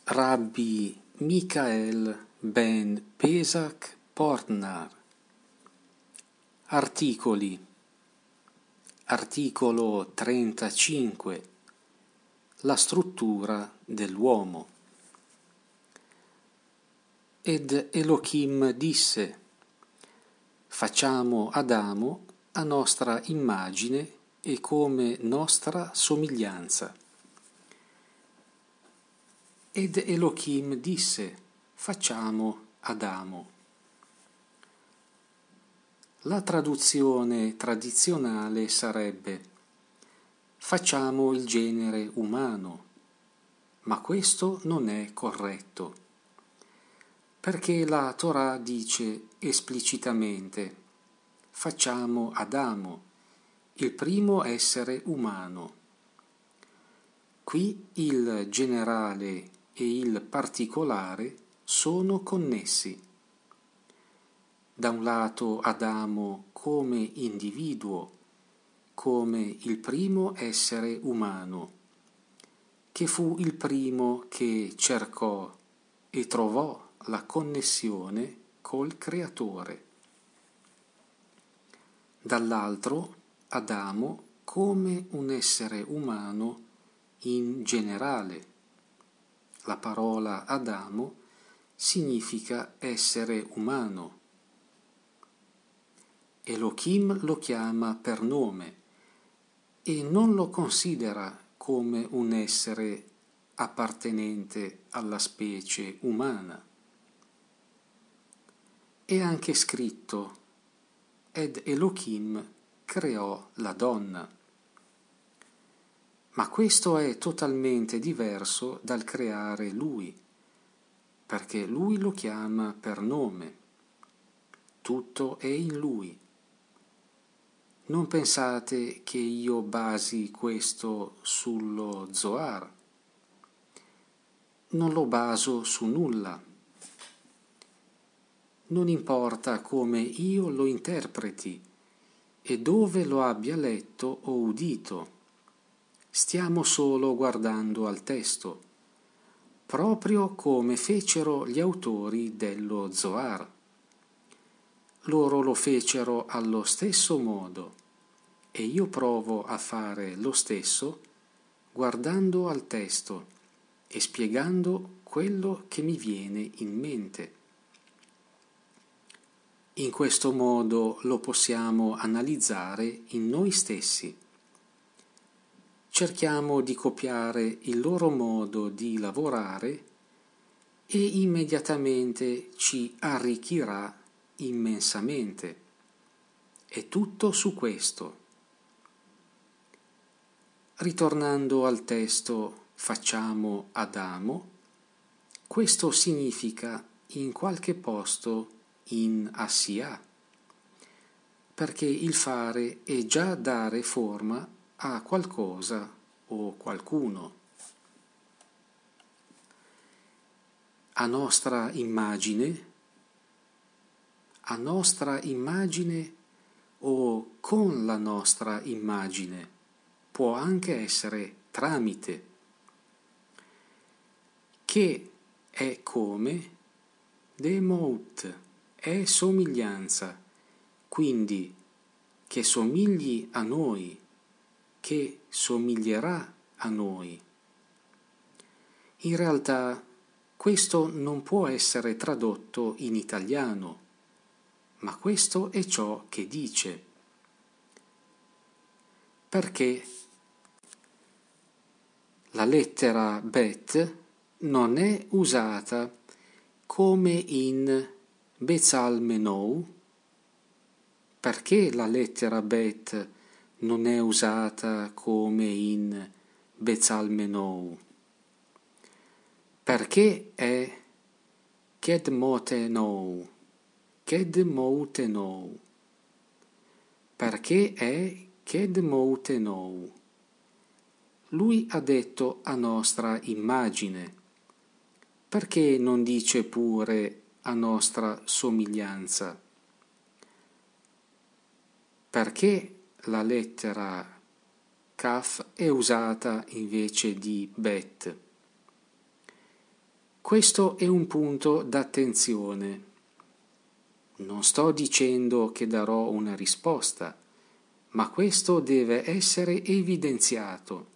Rabbi Michael ben Pesach Portnar. Articoli. Articolo 35. La struttura dell'uomo. Ed Elohim disse: facciamo Adamo a nostra immagine e come nostra somiglianza. Ed Elohim disse: facciamo Adamo. La traduzione tradizionale sarebbe: facciamo il genere umano, ma questo non è corretto, perché la Torah dice esplicitamente: facciamo Adamo, il primo essere umano. Qui il generale e il particolare sono connessi. Da un lato Adamo come individuo, come il primo essere umano, che fu il primo che cercò e trovò la connessione col Creatore. Dall'altro Adamo come un essere umano in generale. La parola Adamo significa essere umano. Elohim lo chiama per nome e non lo considera come un essere appartenente alla specie umana. È anche scritto: ed Elohim creò la donna. Ma questo è totalmente diverso dal creare lui, perché lui lo chiama per nome. Tutto è in lui. Non pensate che io basi questo sullo Zohar. Non lo baso su nulla. Non importa come io lo interpreti e dove lo abbia letto o udito. Stiamo solo guardando al testo, proprio come fecero gli autori dello Zohar. Loro lo fecero allo stesso modo e io provo a fare lo stesso guardando al testo e spiegando quello che mi viene in mente. In questo modo lo possiamo analizzare in noi stessi. Cerchiamo di copiare il loro modo di lavorare e immediatamente ci arricchirà immensamente. È tutto su questo. Ritornando al testo facciamo Adamo, questo significa in qualche posto in Assia, perché il fare è già dare forma a qualcosa o qualcuno. A nostra immagine o con la nostra immagine, può anche essere tramite, che è come demout, è somiglianza, quindi che somigli a noi, che somiglierà a noi. In realtà questo non può essere tradotto in italiano, ma questo è ciò che dice. Perché la lettera bet non è usata come in Bezalmenou. Perché la lettera bet non è usata come in Bezalmenou? Perché è Kedmotenou. Perché è Kedmoutenou. Lui ha detto a nostra immagine. Perché non dice pure a nostra somiglianza? Perché la lettera Kaf è usata invece di Bet? Questo è un punto d'attenzione. Non sto dicendo che darò una risposta, ma questo deve essere evidenziato.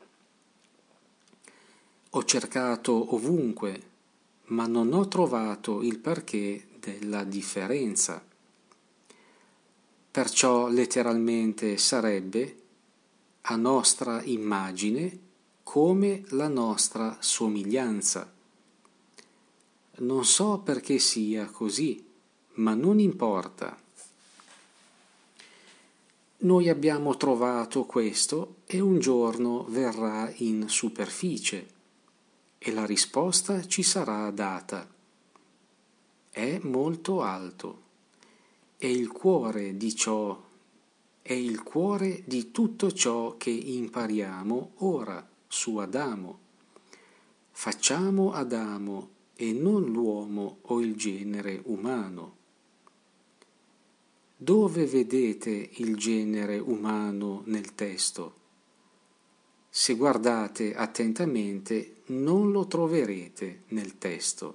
Ho cercato ovunque, ma non ho trovato il perché della differenza. Perciò letteralmente sarebbe a nostra immagine come la nostra somiglianza. Non so perché sia così, ma non importa. Noi abbiamo trovato questo e un giorno verrà in superficie e la risposta ci sarà data. È molto alto. È il cuore di ciò, è il cuore di tutto ciò che impariamo ora su Adamo. Facciamo Adamo e non l'uomo o il genere umano. Dove vedete il genere umano nel testo? Se guardate attentamente non lo troverete nel testo.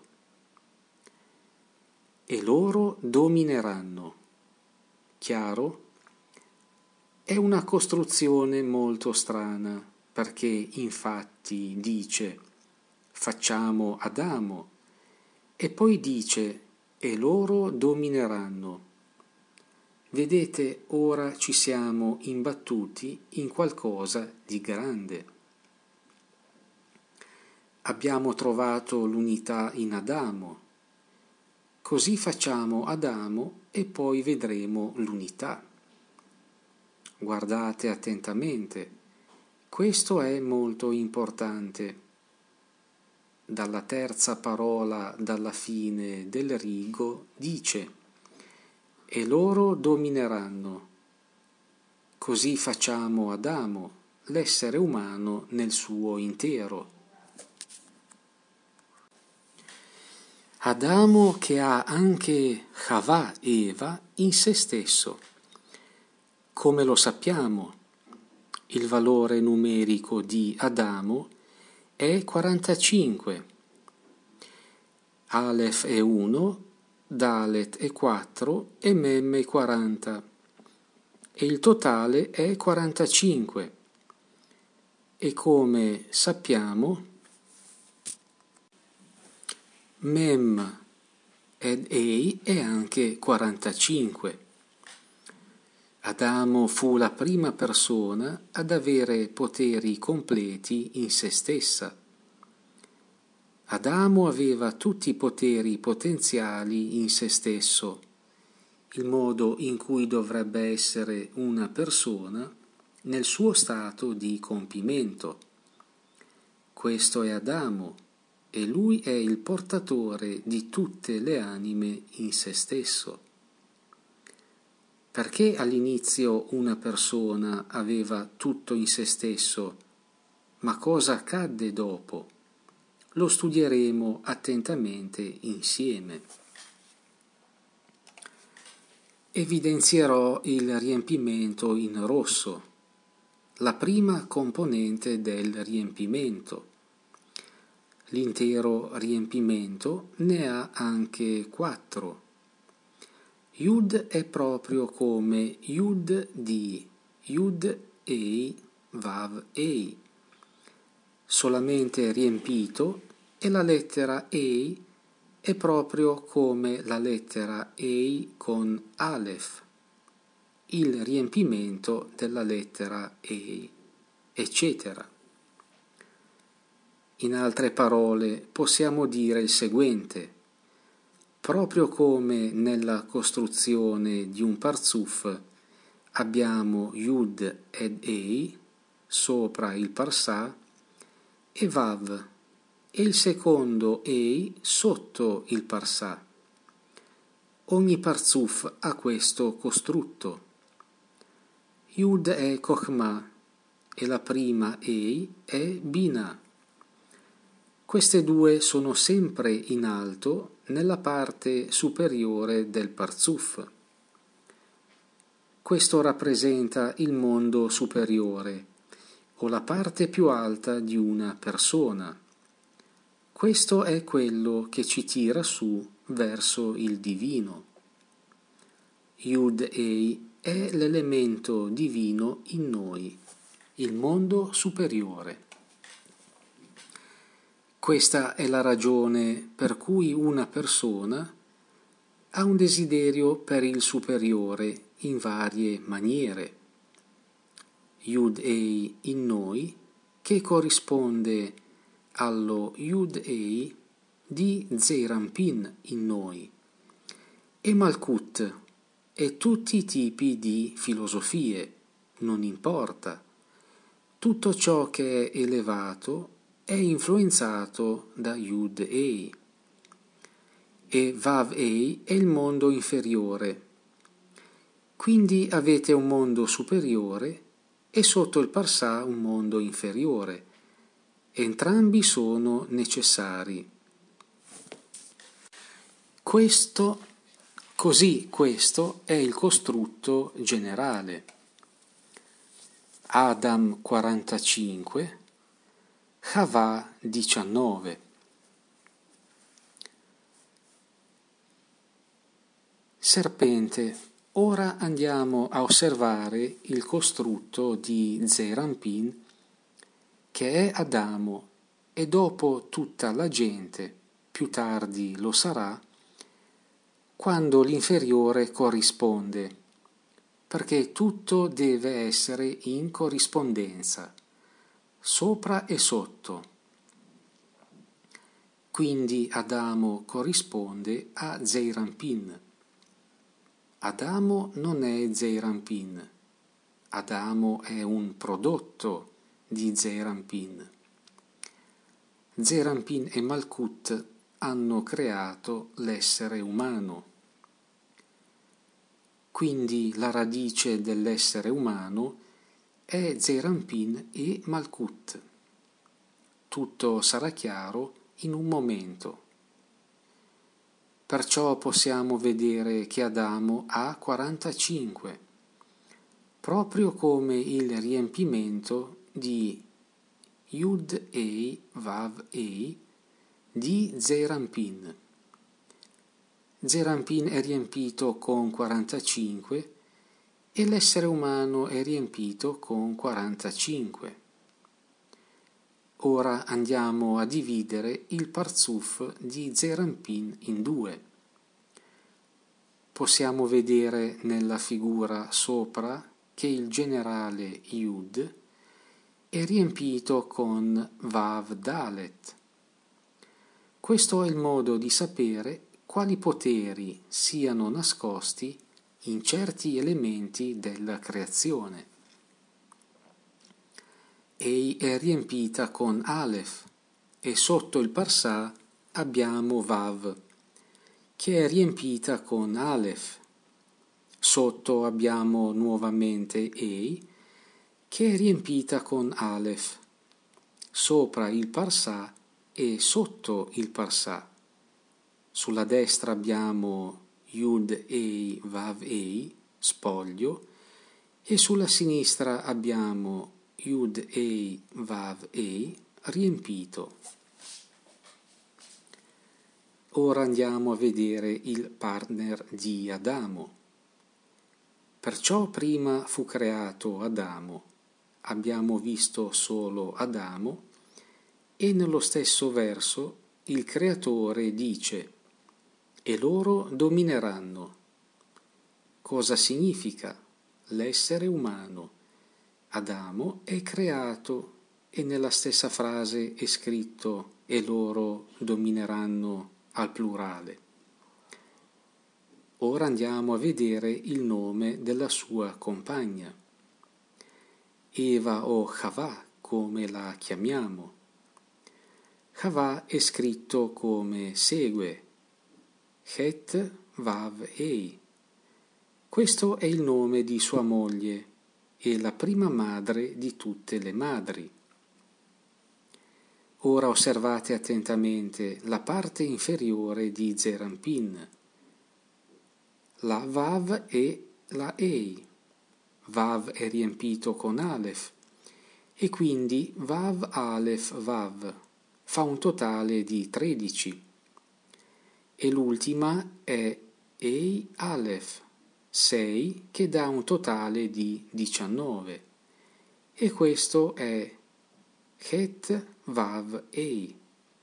E loro domineranno. Chiaro? È una costruzione molto strana, perché infatti dice facciamo Adamo e poi dice e loro domineranno. Vedete, ora ci siamo imbattuti in qualcosa di grande. Abbiamo trovato l'unità in Adamo. Così facciamo Adamo e poi vedremo l'unità. Guardate attentamente, questo è molto importante. Dalla terza parola dalla fine del rigo dice e loro domineranno. Così facciamo Adamo, l'essere umano nel suo intero. Adamo che ha anche Havà, Eva, in se stesso. Come lo sappiamo, il valore numerico di Adamo è 45. Aleph è 1, Dalet è 4 e Mem è 40. E il totale è 45. E come sappiamo, Mem ed Ei è anche 45. Adamo fu la prima persona ad avere poteri completi in se stessa. Adamo aveva tutti i poteri potenziali in se stesso, il modo in cui dovrebbe essere una persona nel suo stato di compimento. Questo è Adamo e lui è il portatore di tutte le anime in se stesso. Perché all'inizio una persona aveva tutto in se stesso, ma cosa accadde dopo? Lo studieremo attentamente insieme. Evidenzierò il riempimento in rosso, la prima componente del riempimento. L'intero riempimento ne ha anche 4. Yud è proprio come Yud di Yud Ei Vav Ei, solamente riempito, e la lettera Ei è proprio come la lettera Ei con Aleph, il riempimento della lettera Ei, eccetera. In altre parole, possiamo dire il seguente: proprio come nella costruzione di un parzuf abbiamo Yud ed Ei sopra il parsà e Vav e il secondo Ei sotto il parsà. Ogni parzuf ha questo costrutto. Yud è Chokhmah e la prima Ei è Binah. Queste due sono sempre in alto nella parte superiore del parzuf. Questo rappresenta il mondo superiore o la parte più alta di una persona. Questo è quello che ci tira su verso il divino. Yud-Ei è l'elemento divino in noi, il mondo superiore. Questa è la ragione per cui una persona ha un desiderio per il superiore in varie maniere. Yud-Ei in noi, che corrisponde allo Yud-Ei di Zeir Anpin in noi, e Malkut e tutti i tipi di filosofie, non importa. Tutto ciò che è elevato è influenzato da Yud-Ei. E Vav-Ei è il mondo inferiore. Quindi avete un mondo superiore e sotto il Parsà un mondo inferiore. Entrambi sono necessari. Questo è il costrutto generale. Adam 45, Chava 19. Serpente, ora andiamo a osservare il costrutto di Zeir Anpin, che è Adamo, e dopo tutta la gente, più tardi lo sarà, quando l'inferiore corrisponde, perché tutto deve essere in corrispondenza, sopra e sotto. Quindi Adamo corrisponde a Zeir Anpin. Adamo non è Zeir Anpin. Adamo è un prodotto di Zeir Anpin. Zeir Anpin e Malkut hanno creato l'essere umano. Quindi la radice dell'essere umano è Zeir Anpin e Malkut. Tutto sarà chiaro in un momento. Perciò possiamo vedere che Adamo ha 45, proprio come il riempimento di Yud-Ei Vav-Ei di Zeir Anpin. Zeir Anpin è riempito con 45 e l'essere umano è riempito con 45. Ora andiamo a dividere il Parzuf di Zeir Anpin in due. Possiamo vedere nella figura sopra che il generale Yud è riempito con Vav Dalet. Questo è il modo di sapere quali poteri siano nascosti in certi elementi della creazione. Ei è riempita con Aleph e sotto il Parsà abbiamo Vav, che è riempita con Aleph. Sotto abbiamo nuovamente Ei, che è riempita con Aleph, sopra il Parsà e sotto il Parsà. Sulla destra abbiamo Yud-Ei Vav-Ei, spoglio, e sulla sinistra abbiamo Yud-Ei Vav-Ei, riempito. Ora andiamo a vedere il partner di Adamo. Perciò prima fu creato Adamo, abbiamo visto solo Adamo, e nello stesso verso il Creatore dice: e loro domineranno. Cosa significa? L'essere umano. Adamo è creato e nella stessa frase è scritto e loro domineranno al plurale. Ora andiamo a vedere il nome della sua compagna. Eva o Chava, come la chiamiamo. Chava è scritto come segue: Het Vav Ei. Questo è il nome di sua moglie e la prima madre di tutte le madri. Ora osservate attentamente la parte inferiore di Zeir Anpin, la Vav e la Ei. Vav è riempito con Aleph e quindi Vav Aleph Vav, fa un totale di 13 e l'ultima è Ei Aleph, 6, che dà un totale di 19 e questo è Het Vav Ei.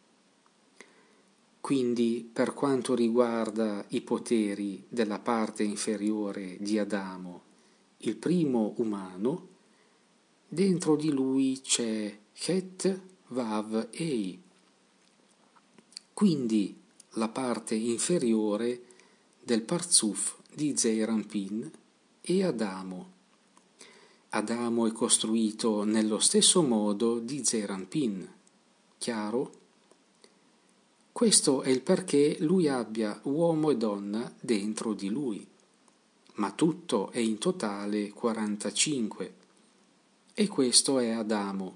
Quindi, per quanto riguarda i poteri della parte inferiore di Adamo, il primo umano, dentro di lui c'è Het Vav Ei. Quindi la parte inferiore del Parzuf di Zeir Anpin e Adamo. Adamo è costruito nello stesso modo di Zeir Anpin. Chiaro? Questo è il perché lui abbia uomo e donna dentro di lui, ma tutto è in totale 45 e questo è Adamo.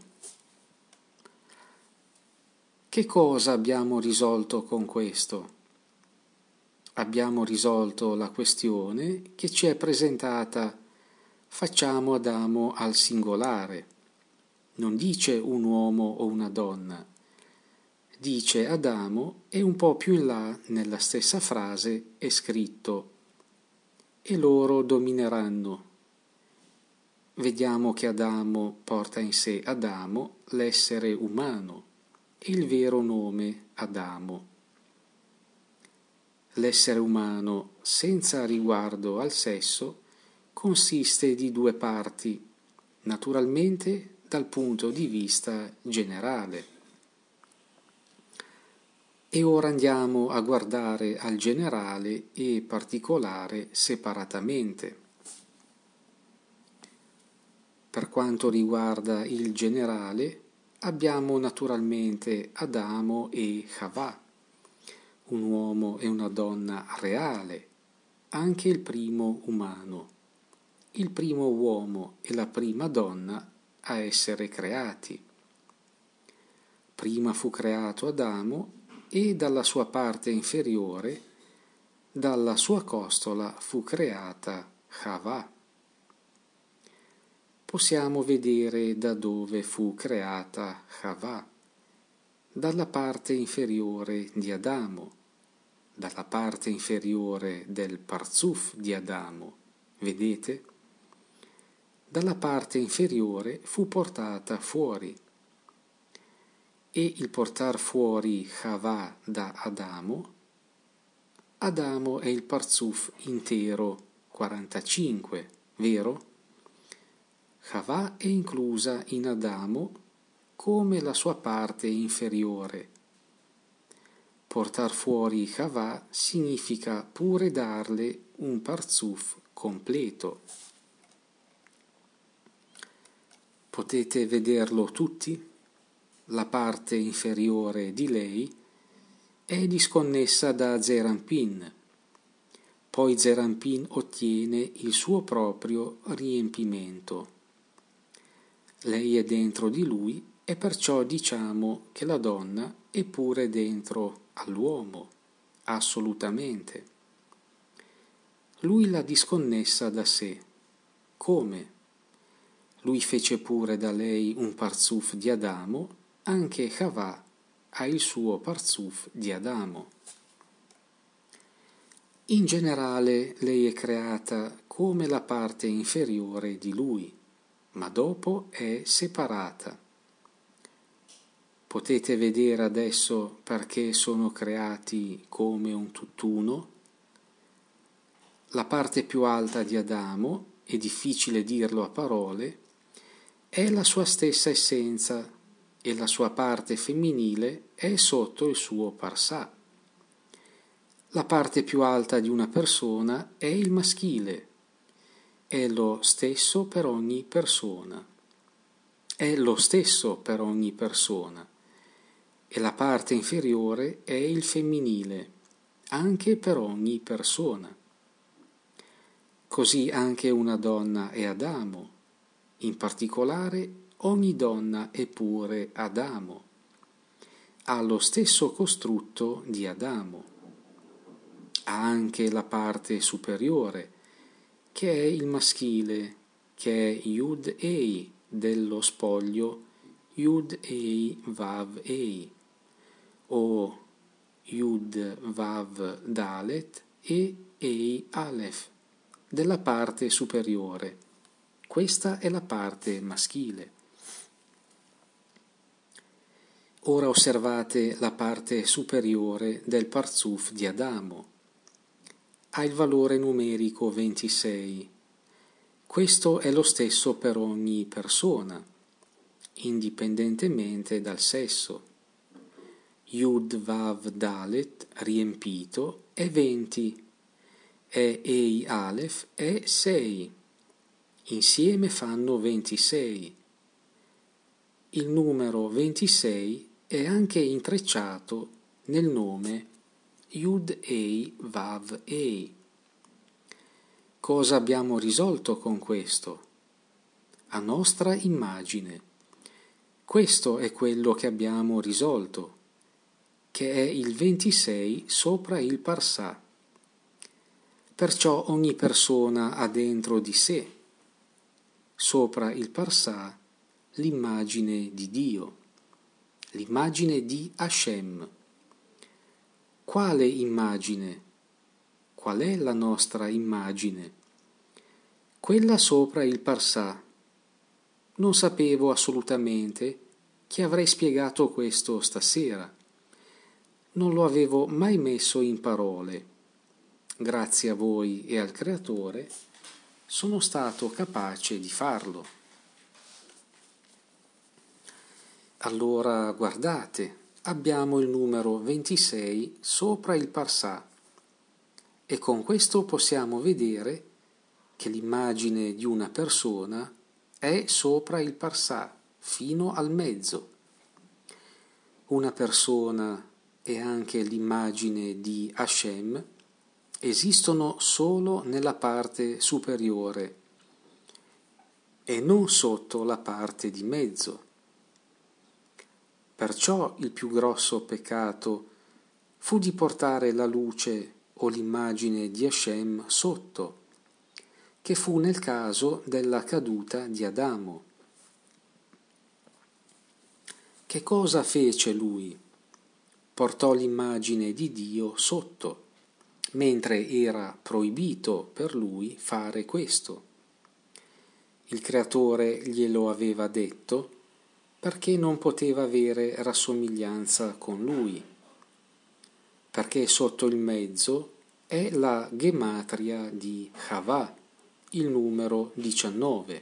Che cosa abbiamo risolto con questo? Abbiamo risolto la questione che ci è presentata: facciamo Adamo al singolare. Non dice un uomo o una donna, dice Adamo e un po' più in là nella stessa frase è scritto e loro domineranno. Vediamo che Adamo porta in sé Adamo, l'essere umano, e il vero nome Adamo. L'essere umano, senza riguardo al sesso, consiste di due parti, naturalmente dal punto di vista generale. E ora andiamo a guardare al generale e particolare separatamente. Per quanto riguarda il generale, abbiamo naturalmente Adamo e Havà, un uomo e una donna reale, anche il primo umano, il primo uomo e la prima donna a essere creati. Prima fu creato Adamo e dalla sua parte inferiore, dalla sua costola, fu creata Havà. Possiamo vedere da dove fu creata Havà: dalla parte inferiore di Adamo, dalla parte inferiore del Parzuf di Adamo, vedete? Dalla parte inferiore fu portata fuori. E il portar fuori Havà da Adamo, Adamo è il Parzuf intero 45, vero? Havà è inclusa in Adamo come la sua parte inferiore. Portar fuori Havà significa pure darle un Parzuf completo. Potete vederlo tutti? La parte inferiore di lei è disconnessa da Zeir Anpin, poi Zeir Anpin ottiene il suo proprio riempimento. Lei è dentro di lui e perciò diciamo che la donna è pure dentro all'uomo, assolutamente. Lui l'ha disconnessa da sé. Come? Lui fece pure da lei un Parzuf di Adamo, anche Havà ha il suo Parzuf di Adamo. In generale lei è creata come la parte inferiore di lui, ma dopo è separata. Potete vedere adesso perché sono creati come un tutt'uno? La parte più alta di Adamo, è difficile dirlo a parole, è la sua stessa essenza e la sua parte femminile è sotto il suo parsà. La parte più alta di una persona è il maschile, è lo stesso per ogni persona. È lo stesso per ogni persona. E la parte inferiore è il femminile, anche per ogni persona. Così anche una donna è Adamo, in particolare ogni donna è pure Adamo, ha lo stesso costrutto di Adamo, ha anche la parte superiore, che è il maschile, che è Yud-Ei dello spoglio Yud-Ei Vav-Ei, o Yud Vav Dalet e Ei Aleph della parte superiore. Questa è la parte maschile. Ora osservate la parte superiore del Parzuf di Adamo. Ha il valore numerico 26. Questo è lo stesso per ogni persona, indipendentemente dal sesso. Yud Vav Dalet riempito è 20 e Ei Aleph è 6. Insieme fanno 26. Il numero 26 è anche intrecciato nel nome Yud Ei Vav Ei. Cosa abbiamo risolto con questo? A nostra immagine. Questo è quello che abbiamo risolto, che è il 26 sopra il Parsà. Perciò ogni persona ha dentro di sé, sopra il Parsà, l'immagine di Dio, l'immagine di Hashem. Quale immagine? Qual è la nostra immagine? Quella sopra il Parsà. Non sapevo assolutamente che avrei spiegato questo stasera. Non lo avevo mai messo in parole. Grazie a voi e al Creatore sono stato capace di farlo. Allora guardate, abbiamo il numero 26 sopra il Parsà e con questo possiamo vedere che l'immagine di una persona è sopra il Parsà fino al mezzo. Una persona e anche l'immagine di Hashem esistono solo nella parte superiore e non sotto la parte di mezzo. Perciò il più grosso peccato fu di portare la luce o l'immagine di Hashem sotto, che fu nel caso della caduta di Adamo. Che cosa fece lui? Portò l'immagine di Dio sotto, mentre era proibito per lui fare questo. Il Creatore glielo aveva detto perché non poteva avere rassomiglianza con lui, perché sotto il mezzo è la gematria di Havà, il numero 19.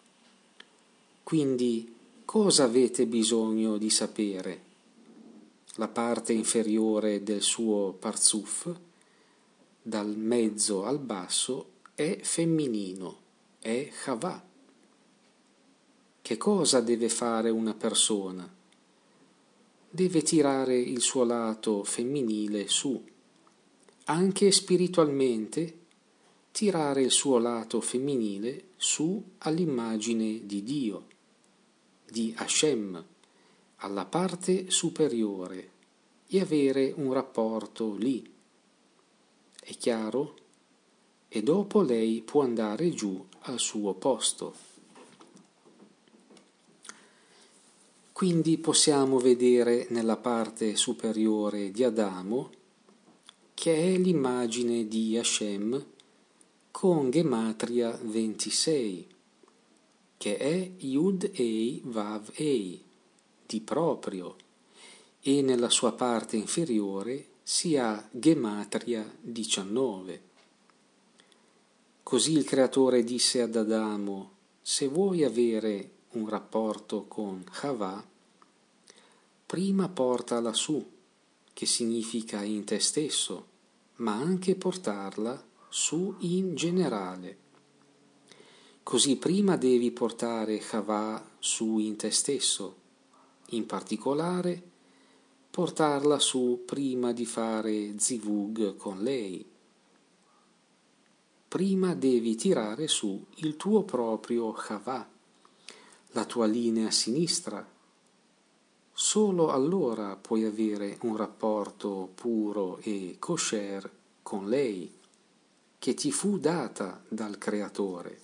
Quindi cosa avete bisogno di sapere? La parte inferiore del suo Parzuf, dal mezzo al basso, è femminino, è Havà. Che cosa deve fare una persona? Deve tirare il suo lato femminile su. Anche spiritualmente, tirare il suo lato femminile su all'immagine di Dio, di Hashem, alla parte superiore e avere un rapporto lì. È chiaro? E dopo lei può andare giù al suo posto. Quindi possiamo vedere nella parte superiore di Adamo che è l'immagine di Hashem con gematria 26, che è Yud Ei Vav Ei, di proprio, e nella sua parte inferiore si ha gematria 19. Così il Creatore disse ad Adamo: se vuoi avere un rapporto con Havà, prima portala su, che significa in te stesso, ma anche portarla su in generale. Così prima devi portare Havà su in te stesso, in particolare portarla su prima di fare zivug con lei. Prima devi tirare su il tuo proprio Havà, la tua linea sinistra. Solo allora puoi avere un rapporto puro e kosher con lei, che ti fu data dal Creatore.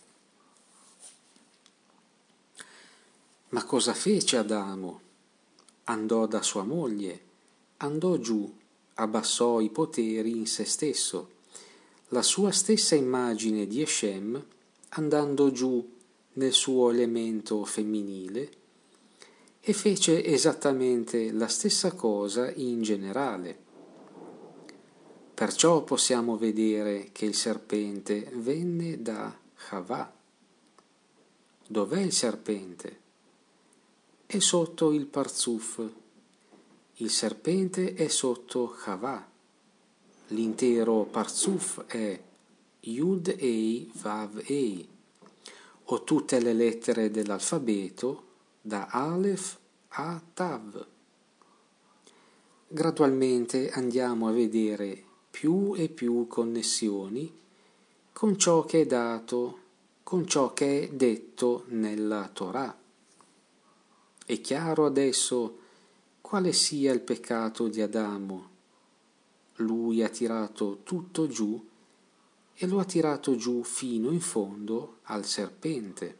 Ma cosa fece Adamo? Andò da sua moglie, andò giù, abbassò i poteri in se stesso, la sua stessa immagine di Hashem, andando giù nel suo elemento femminile, e fece esattamente la stessa cosa in generale. Perciò possiamo vedere che il serpente venne da Havà. Dov'è il serpente? È sotto il Parzuf. Il serpente è sotto Havà. L'intero Parzuf è Yud Ei Vav Ei, o tutte le lettere dell'alfabeto da Aleph a Tav. Gradualmente andiamo a vedere più e più connessioni con ciò che è dato, con ciò che è detto nella Torah. È chiaro adesso quale sia il peccato di Adamo. Lui ha tirato tutto giù e lo ha tirato giù fino in fondo al serpente.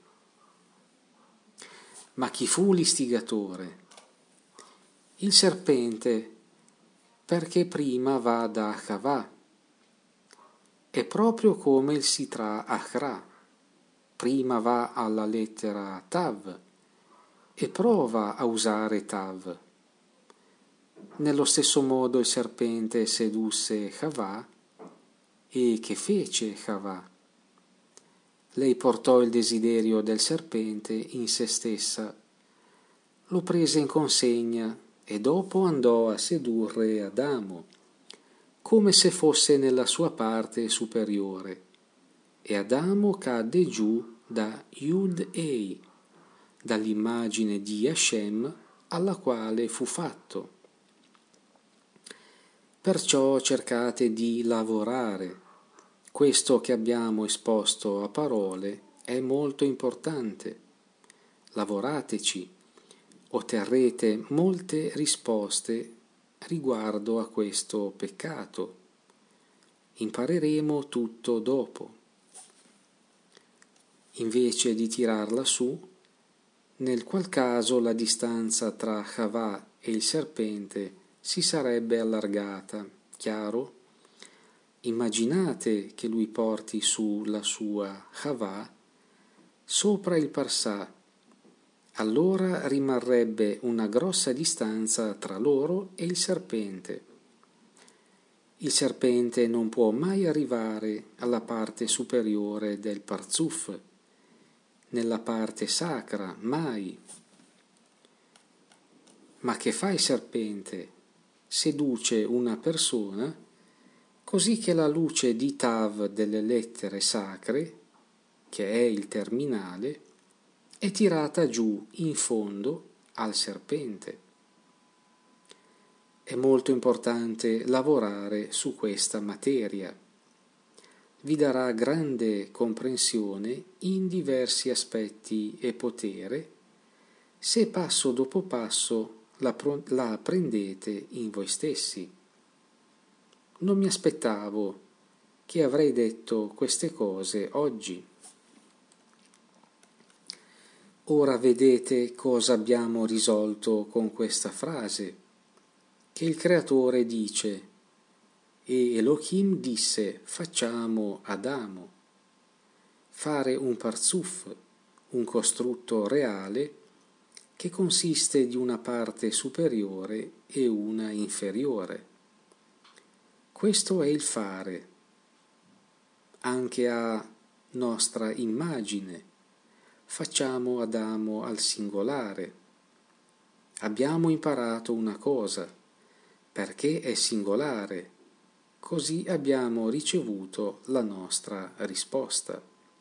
Ma chi fu l'istigatore? Il serpente, perché prima va da Havà. È proprio come il Sitra Achra. Prima va alla lettera Tav e prova a usare Tav. Nello stesso modo il serpente sedusse Havà. E che fece Havà? Lei portò il desiderio del serpente in se stessa, lo prese in consegna e dopo andò a sedurre Adamo, come se fosse nella sua parte superiore, e Adamo cadde giù da Yud Ei, dall'immagine di Hashem alla quale fu fatto. Perciò cercate di lavorare. Questo che abbiamo esposto a parole è molto importante. Lavorateci, otterrete molte risposte riguardo a questo peccato. Impareremo tutto dopo. Invece di tirarla su, nel qual caso la distanza tra Havà e il serpente si sarebbe allargata, chiaro? Immaginate che lui porti su la sua Havà sopra il Parsà, allora rimarrebbe una grossa distanza tra loro e il serpente. Il serpente non può mai arrivare alla parte superiore del Parzuf, nella parte sacra, mai. Ma che fa il serpente? Seduce una persona così che la luce di Tav delle lettere sacre, che è il terminale, è tirata giù in fondo al serpente. È molto importante lavorare su questa materia. Vi darà grande comprensione in diversi aspetti e potere se passo dopo passo la apprendete in voi stessi. Non mi aspettavo che avrei detto queste cose oggi. Ora vedete cosa abbiamo risolto con questa frase, che il Creatore dice: e Elohim disse, facciamo Adamo. Fare un parzuf, un costrutto reale, che consiste di una parte superiore e una inferiore. Questo è il fare, anche a nostra immagine. Facciamo Adamo al singolare. Abbiamo imparato una cosa, perché è singolare, così abbiamo ricevuto la nostra risposta.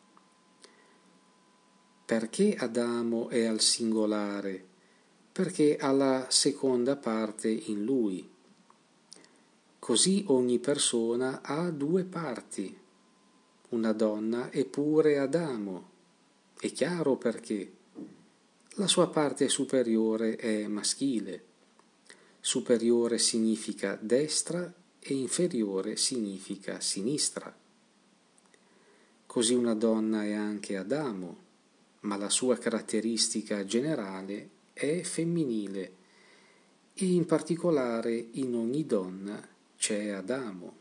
Perché Adamo è al singolare? Perché ha la seconda parte in lui. Così ogni persona ha due parti. Una donna è pure Adamo. È chiaro perché. La sua parte superiore è maschile. Superiore significa destra e inferiore significa sinistra. Così una donna è anche Adamo, ma la sua caratteristica generale è femminile e in particolare in ogni donna c'è Adamo.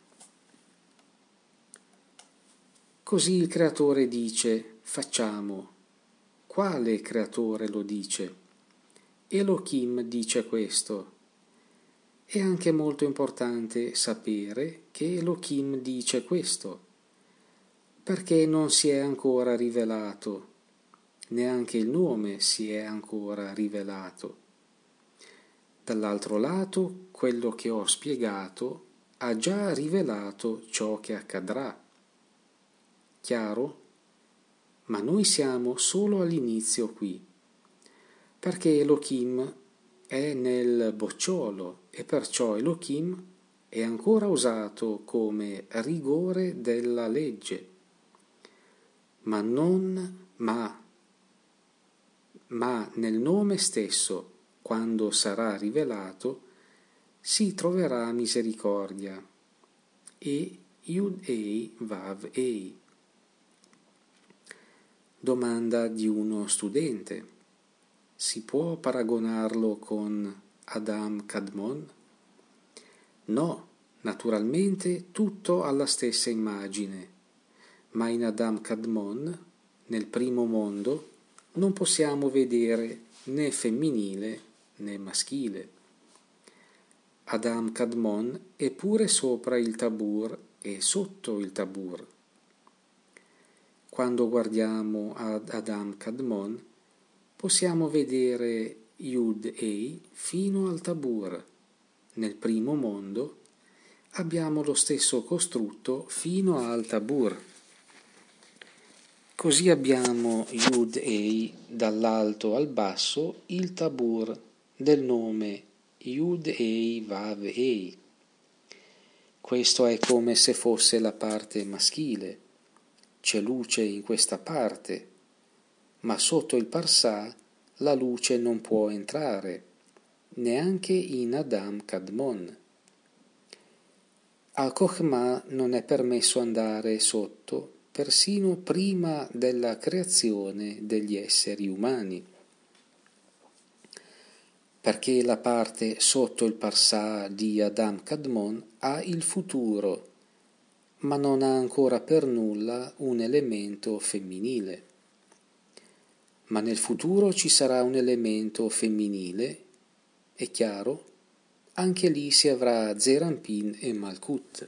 Così il creatore dice: facciamo. Quale creatore lo dice? Elohim dice questo. È anche molto importante sapere che Elohim dice questo, perché non si è ancora rivelato, neanche il nome si è ancora rivelato. Dall'altro lato, quello che ho spiegato ha già rivelato ciò che accadrà. Chiaro? Ma noi siamo solo all'inizio qui, perché Elohim è nel bocciolo e perciò Elohim è ancora usato come rigore della legge, ma nel nome stesso, quando sarà rivelato, si troverà misericordia. E Yud-Ei Vav-Ei. Domanda di uno studente: si può paragonarlo con Adam Kadmon? No, naturalmente tutto alla stessa immagine, ma in Adam Kadmon, nel primo mondo, non possiamo vedere né femminile né maschile. Adam Kadmon è pure sopra il Tabur e sotto il Tabur. Quando guardiamo ad Adam Kadmon, possiamo vedere Yud-Ei fino al Tabur. Nel primo mondo abbiamo lo stesso costrutto fino al Tabur. Così abbiamo Yud-Ei dall'alto al basso, il Tabur del nome Yud-Ei Vav-Ei. Questo è come se fosse la parte maschile. C'è luce in questa parte, ma sotto il Parsà la luce non può entrare, neanche in Adam Kadmon. Al Chokhmah non è permesso andare sotto, persino prima della creazione degli esseri umani, perché la parte sotto il Parsà di Adam Kadmon ha il futuro, ma non ha ancora per nulla un elemento femminile. Ma nel futuro ci sarà un elemento femminile, è chiaro? Anche lì si avrà Zerampin e Malkut.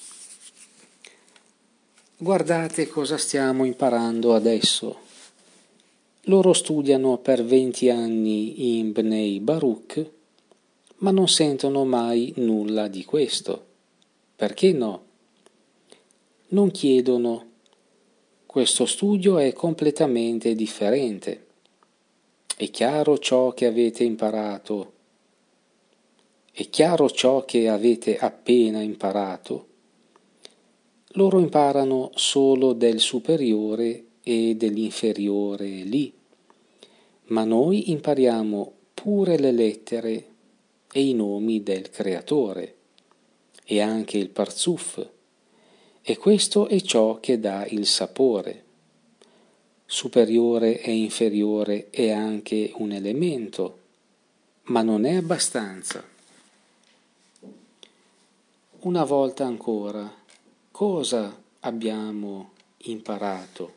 Guardate cosa stiamo imparando adesso. Loro studiano per 20 anni in Bnei Baruch, ma non sentono mai nulla di questo. Perché no? Non chiedono. Questo studio è completamente differente. È chiaro ciò che avete imparato? È chiaro ciò che avete appena imparato? Loro imparano solo del superiore e dell'inferiore lì, ma noi impariamo pure le lettere e i nomi del creatore e anche il parzuf, e questo è ciò che dà il sapore. Superiore e inferiore è anche un elemento, ma non è abbastanza. Una volta ancora, cosa abbiamo imparato?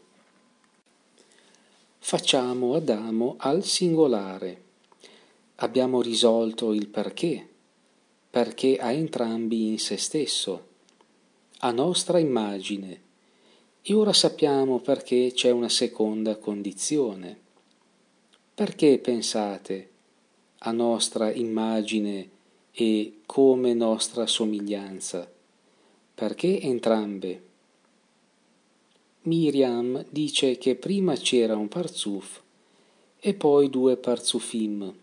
Facciamo Adamo al singolare. Abbiamo risolto il perché ha entrambi in se stesso, a nostra immagine, e ora sappiamo perché c'è una seconda condizione. Perché pensate a nostra immagine e come nostra somiglianza? Perché entrambe? Miriam dice che prima c'era un parzuf e poi 2 parzufim.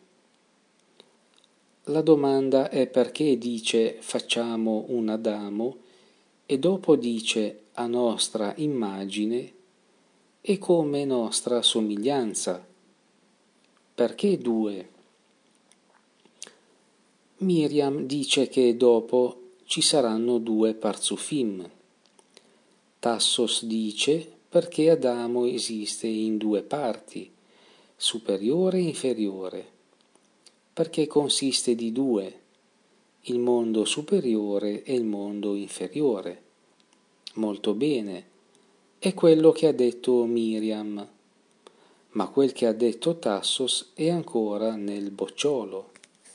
La domanda è perché dice facciamo un Adamo e dopo dice a nostra immagine e come nostra somiglianza. Perché 2? Miriam dice che dopo ci saranno 2 parzufim. Tassos dice perché Adamo esiste in 2 parti, superiore e inferiore. perché consiste di due, il mondo superiore e il mondo inferiore. Molto bene, è quello che ha detto Miriam, ma quel che ha detto Tassos è ancora nel bocciolo.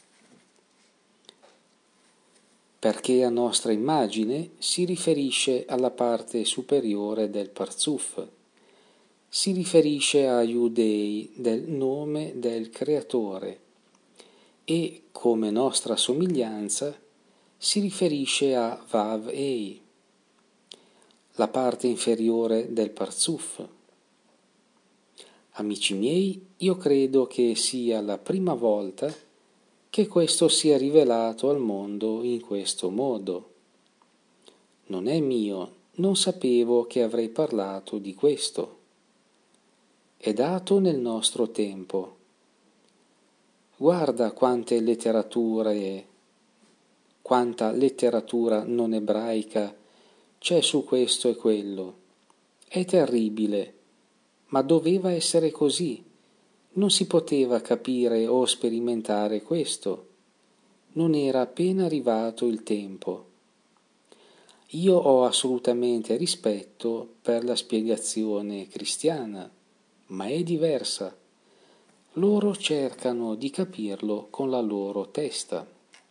Perché a nostra immagine si riferisce alla parte superiore del Parzuf, si riferisce a Iudei del nome del Creatore e, come nostra somiglianza, si riferisce a Vav Ei, la parte inferiore del Parzuf. Amici miei, io credo che sia la prima volta che questo sia rivelato al mondo in questo modo. Non è mio, non sapevo che avrei parlato di questo. È dato nel nostro tempo. Guarda quante letterature, quanta letteratura non ebraica c'è su questo e quello. È terribile, ma doveva essere così. Non si poteva capire o sperimentare questo. Non era appena arrivato il tempo. Io ho assolutamente rispetto per la spiegazione cristiana, ma è diversa. Loro cercano di capirlo con la loro testa.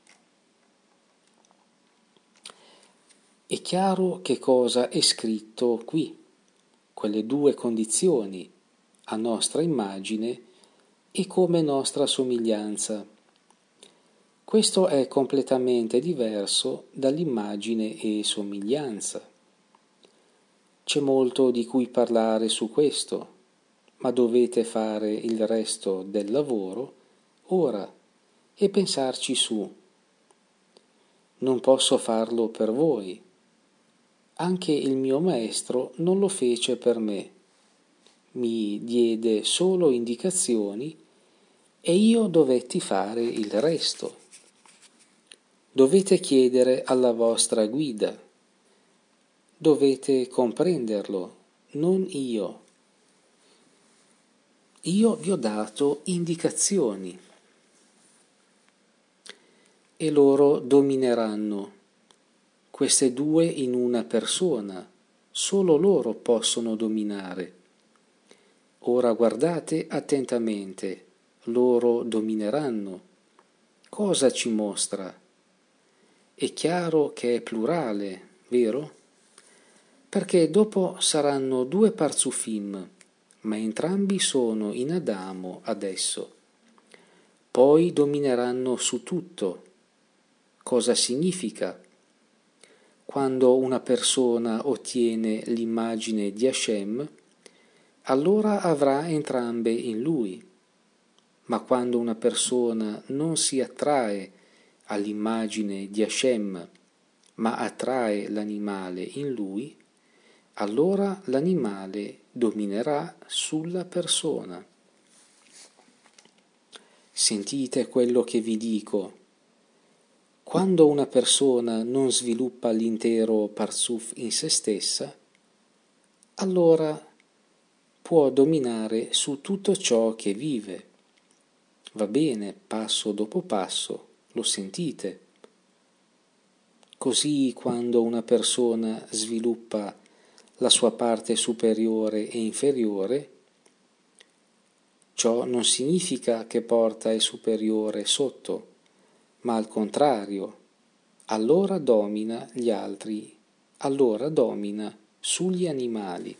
È chiaro che cosa è scritto qui, quelle due condizioni, a nostra immagine e come nostra somiglianza. Questo è completamente diverso dall'immagine e somiglianza. C'è molto di cui parlare su questo, ma dovete fare il resto del lavoro ora e pensarci su. Non posso farlo per voi. Anche il mio maestro non lo fece per me. Mi diede solo indicazioni e io dovetti fare il resto. Dovete chiedere alla vostra guida. Dovete comprenderlo, non io. Io vi ho dato indicazioni e loro domineranno. Queste due in una persona, solo loro possono dominare. Ora guardate attentamente, loro domineranno. Cosa ci mostra? È chiaro che è plurale, vero? Perché dopo saranno due Parzufim, ma entrambi sono in Adamo adesso. Poi domineranno su tutto. Cosa significa? Quando una persona ottiene l'immagine di Hashem, allora avrà entrambe in lui. Ma quando una persona non si attrae all'immagine di Hashem, ma attrae l'animale in lui, allora l'animale dominerà sulla persona. Sentite quello che vi dico. Quando una persona non sviluppa l'intero Parzuf in se stessa, allora può dominare su tutto ciò che vive. Va bene, passo dopo passo, lo sentite? Così quando una persona sviluppa la sua parte superiore e inferiore, ciò non significa che porta il superiore sotto, ma al contrario, allora domina gli altri, allora domina sugli animali.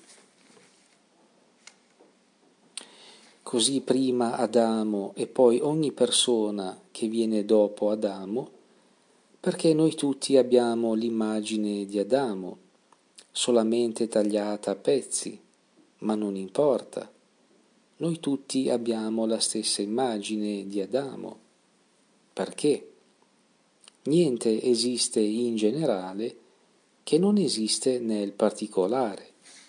Così prima Adamo e poi ogni persona che viene dopo Adamo, perché noi tutti abbiamo l'immagine di Adamo, solamente tagliata a pezzi, ma non importa. Noi tutti abbiamo la stessa immagine di Adamo. Perché? Niente esiste in generale che non esiste nel particolare.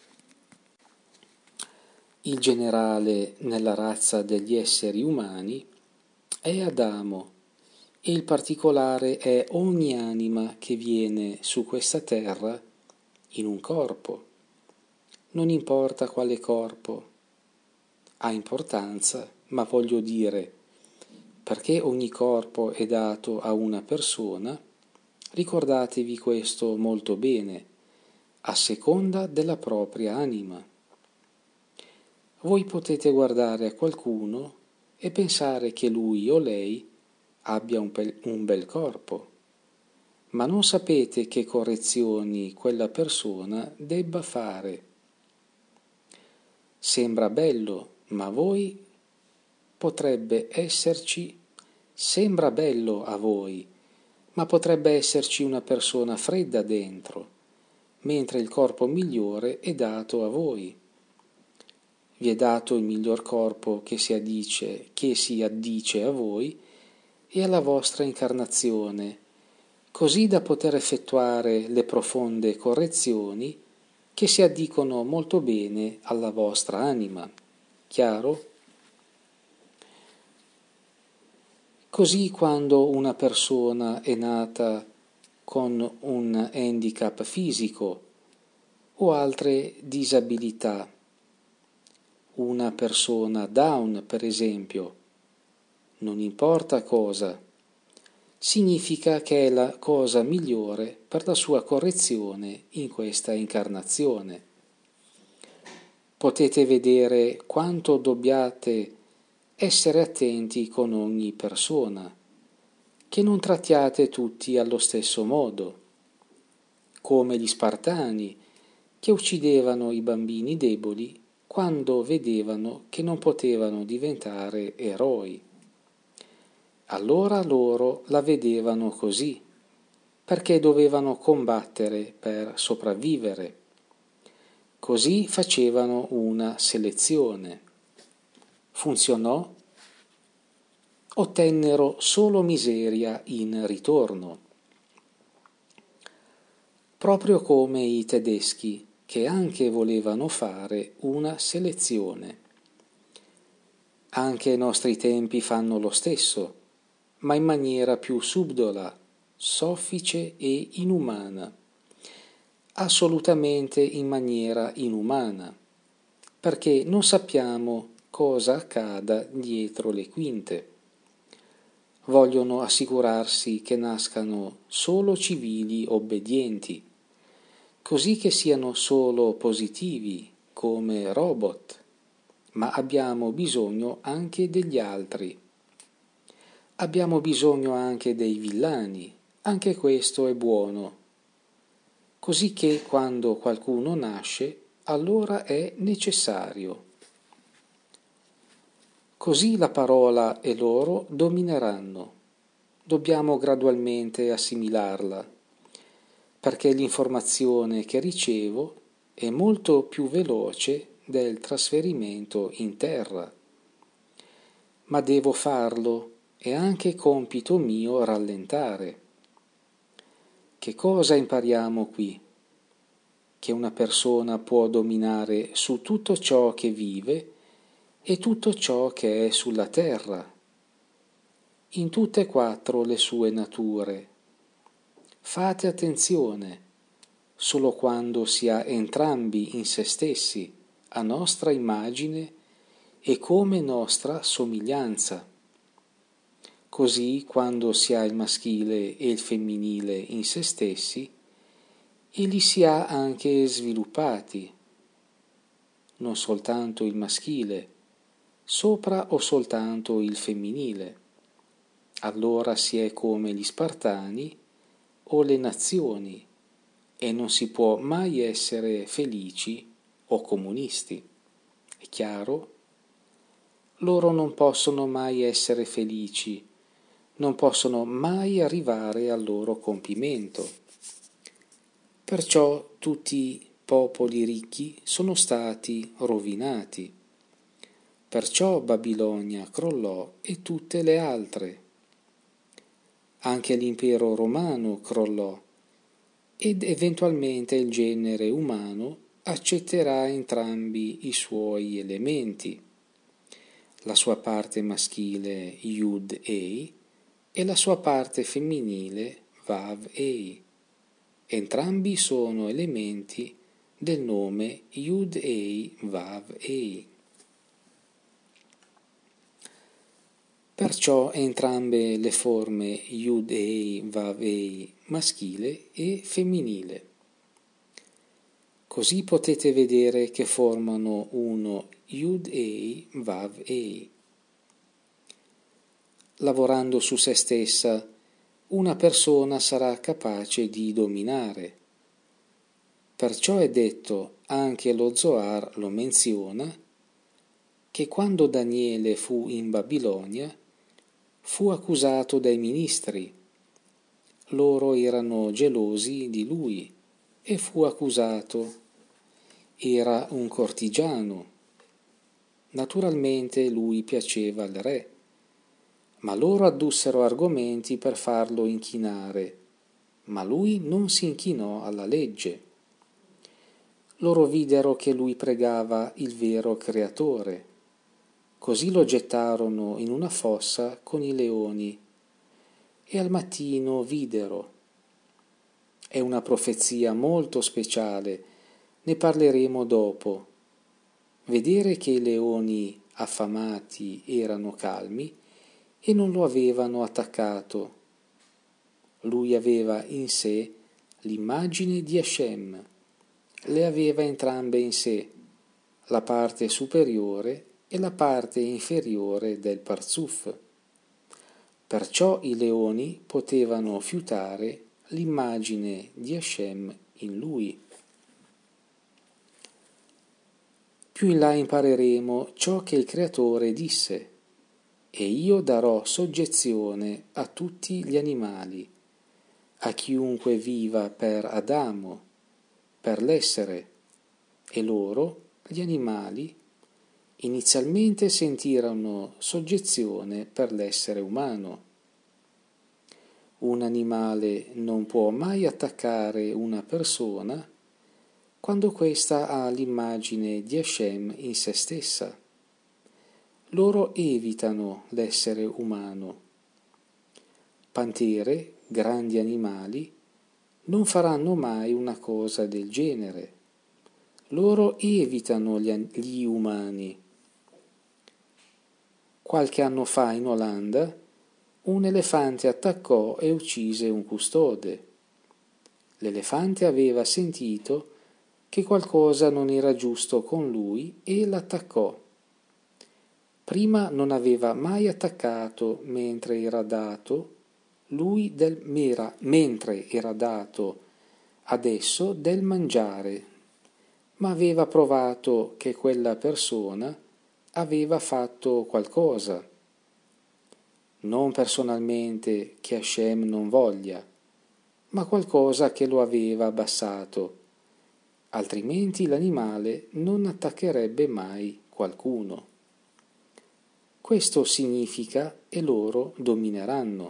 Il generale nella razza degli esseri umani è Adamo e il particolare è ogni anima che viene su questa terra in un corpo. Non importa quale corpo, ha importanza, ma voglio dire, perché ogni corpo è dato a una persona, ricordatevi questo molto bene, a seconda della propria anima. Voi potete guardare a qualcuno e pensare che lui o lei abbia un bel corpo, ma non sapete che correzioni quella persona debba fare. Sembra bello, ma voi potrebbe esserci, sembra bello a voi, ma potrebbe esserci una persona fredda dentro, mentre il corpo migliore è dato a voi. Vi è dato il miglior corpo che si addice a voi e alla vostra incarnazione, così da poter effettuare le profonde correzioni che si addicono molto bene alla vostra anima. Chiaro? Così quando una persona è nata con un handicap fisico o altre disabilità, una persona Down per esempio, non importa cosa, significa che è la cosa migliore per la sua correzione in questa incarnazione. Potete vedere quanto dobbiate essere attenti con ogni persona, che non trattiate tutti allo stesso modo, come gli Spartani, che uccidevano i bambini deboli quando vedevano che non potevano diventare eroi. Allora loro la vedevano così, perché dovevano combattere per sopravvivere. Così facevano una selezione. Funzionò? Ottennero solo miseria in ritorno. Proprio come i tedeschi, che anche volevano fare una selezione. Anche i nostri tempi fanno lo stesso, ma in maniera più subdola, soffice e inumana. Assolutamente in maniera inumana, perché non sappiamo cosa accada dietro le quinte. Vogliono assicurarsi che nascano solo civili obbedienti, così che siano solo positivi come robot, ma abbiamo bisogno anche degli altri. Abbiamo bisogno anche dei villani, anche questo è buono. Così che quando qualcuno nasce, allora è necessario. Così la parola e loro domineranno. Dobbiamo gradualmente assimilarla, perché l'informazione che ricevo è molto più veloce del trasferimento in terra. Ma devo farlo, è anche compito mio rallentare. Che cosa impariamo qui? Che una persona può dominare su tutto ciò che vive e tutto ciò che è sulla terra, in tutte e quattro le sue nature. Fate attenzione, solo quando si ha entrambi in se stessi, a nostra immagine e come nostra somiglianza. Così quando si ha il maschile e il femminile in se stessi, e li si ha anche sviluppati, non soltanto il maschile, sopra o soltanto il femminile. Allora si è come gli Spartani o le nazioni e non si può mai essere felici o comunisti. È chiaro? Loro non possono mai essere felici, non possono mai arrivare al loro compimento. Perciò tutti i popoli ricchi sono stati rovinati. Perciò Babilonia crollò e tutte le altre. Anche l'impero romano crollò ed eventualmente il genere umano accetterà entrambi i suoi elementi, la sua parte maschile Yud-Ei e la sua parte femminile Vav-Ei. Entrambi sono elementi del nome Yud-Ei Vav-Ei. Perciò entrambe le forme Yud-Ei, Vav-Ei maschile e femminile. Così potete vedere che formano uno Yud-Ei, Vav-Ei. Lavorando su se stessa, una persona sarà capace di dominare. Perciò è detto, anche lo Zohar lo menziona, che quando Daniele fu in Babilonia, fu accusato dai ministri. Loro erano gelosi di lui e fu accusato. Era un cortigiano. Naturalmente lui piaceva al re, ma loro addussero argomenti per farlo inchinare, ma lui non si inchinò alla legge. Loro videro che lui pregava il vero Creatore. Così lo gettarono in una fossa con i leoni e al mattino videro. È una profezia molto speciale, ne parleremo dopo. Vedere che i leoni affamati erano calmi e non lo avevano attaccato. Lui aveva in sé l'immagine di Hashem, le aveva entrambe in sé, la parte superiore e la parte inferiore del Parzuf. Perciò i leoni potevano fiutare l'immagine di Hashem in lui. Più in là impareremo ciò che il Creatore disse: e io darò soggezione a tutti gli animali, a chiunque viva per Adamo, per l'essere, e loro, gli animali, inizialmente sentirono soggezione per l'essere umano. Un animale non può mai attaccare una persona quando questa ha l'immagine di Hashem in se stessa. Loro evitano l'essere umano. Pantere, grandi animali, non faranno mai una cosa del genere. Loro evitano gli umani. Qualche anno fa in Olanda un elefante attaccò e uccise un custode. L'elefante aveva sentito che qualcosa non era giusto con lui e l'attaccò. Prima non aveva mai attaccato mentre era dato adesso del mangiare, ma aveva provato che quella persona aveva fatto qualcosa. Non personalmente che Hashem non voglia, ma qualcosa che lo aveva abbassato, altrimenti l'animale non attaccherebbe mai qualcuno. Questo significa e loro domineranno.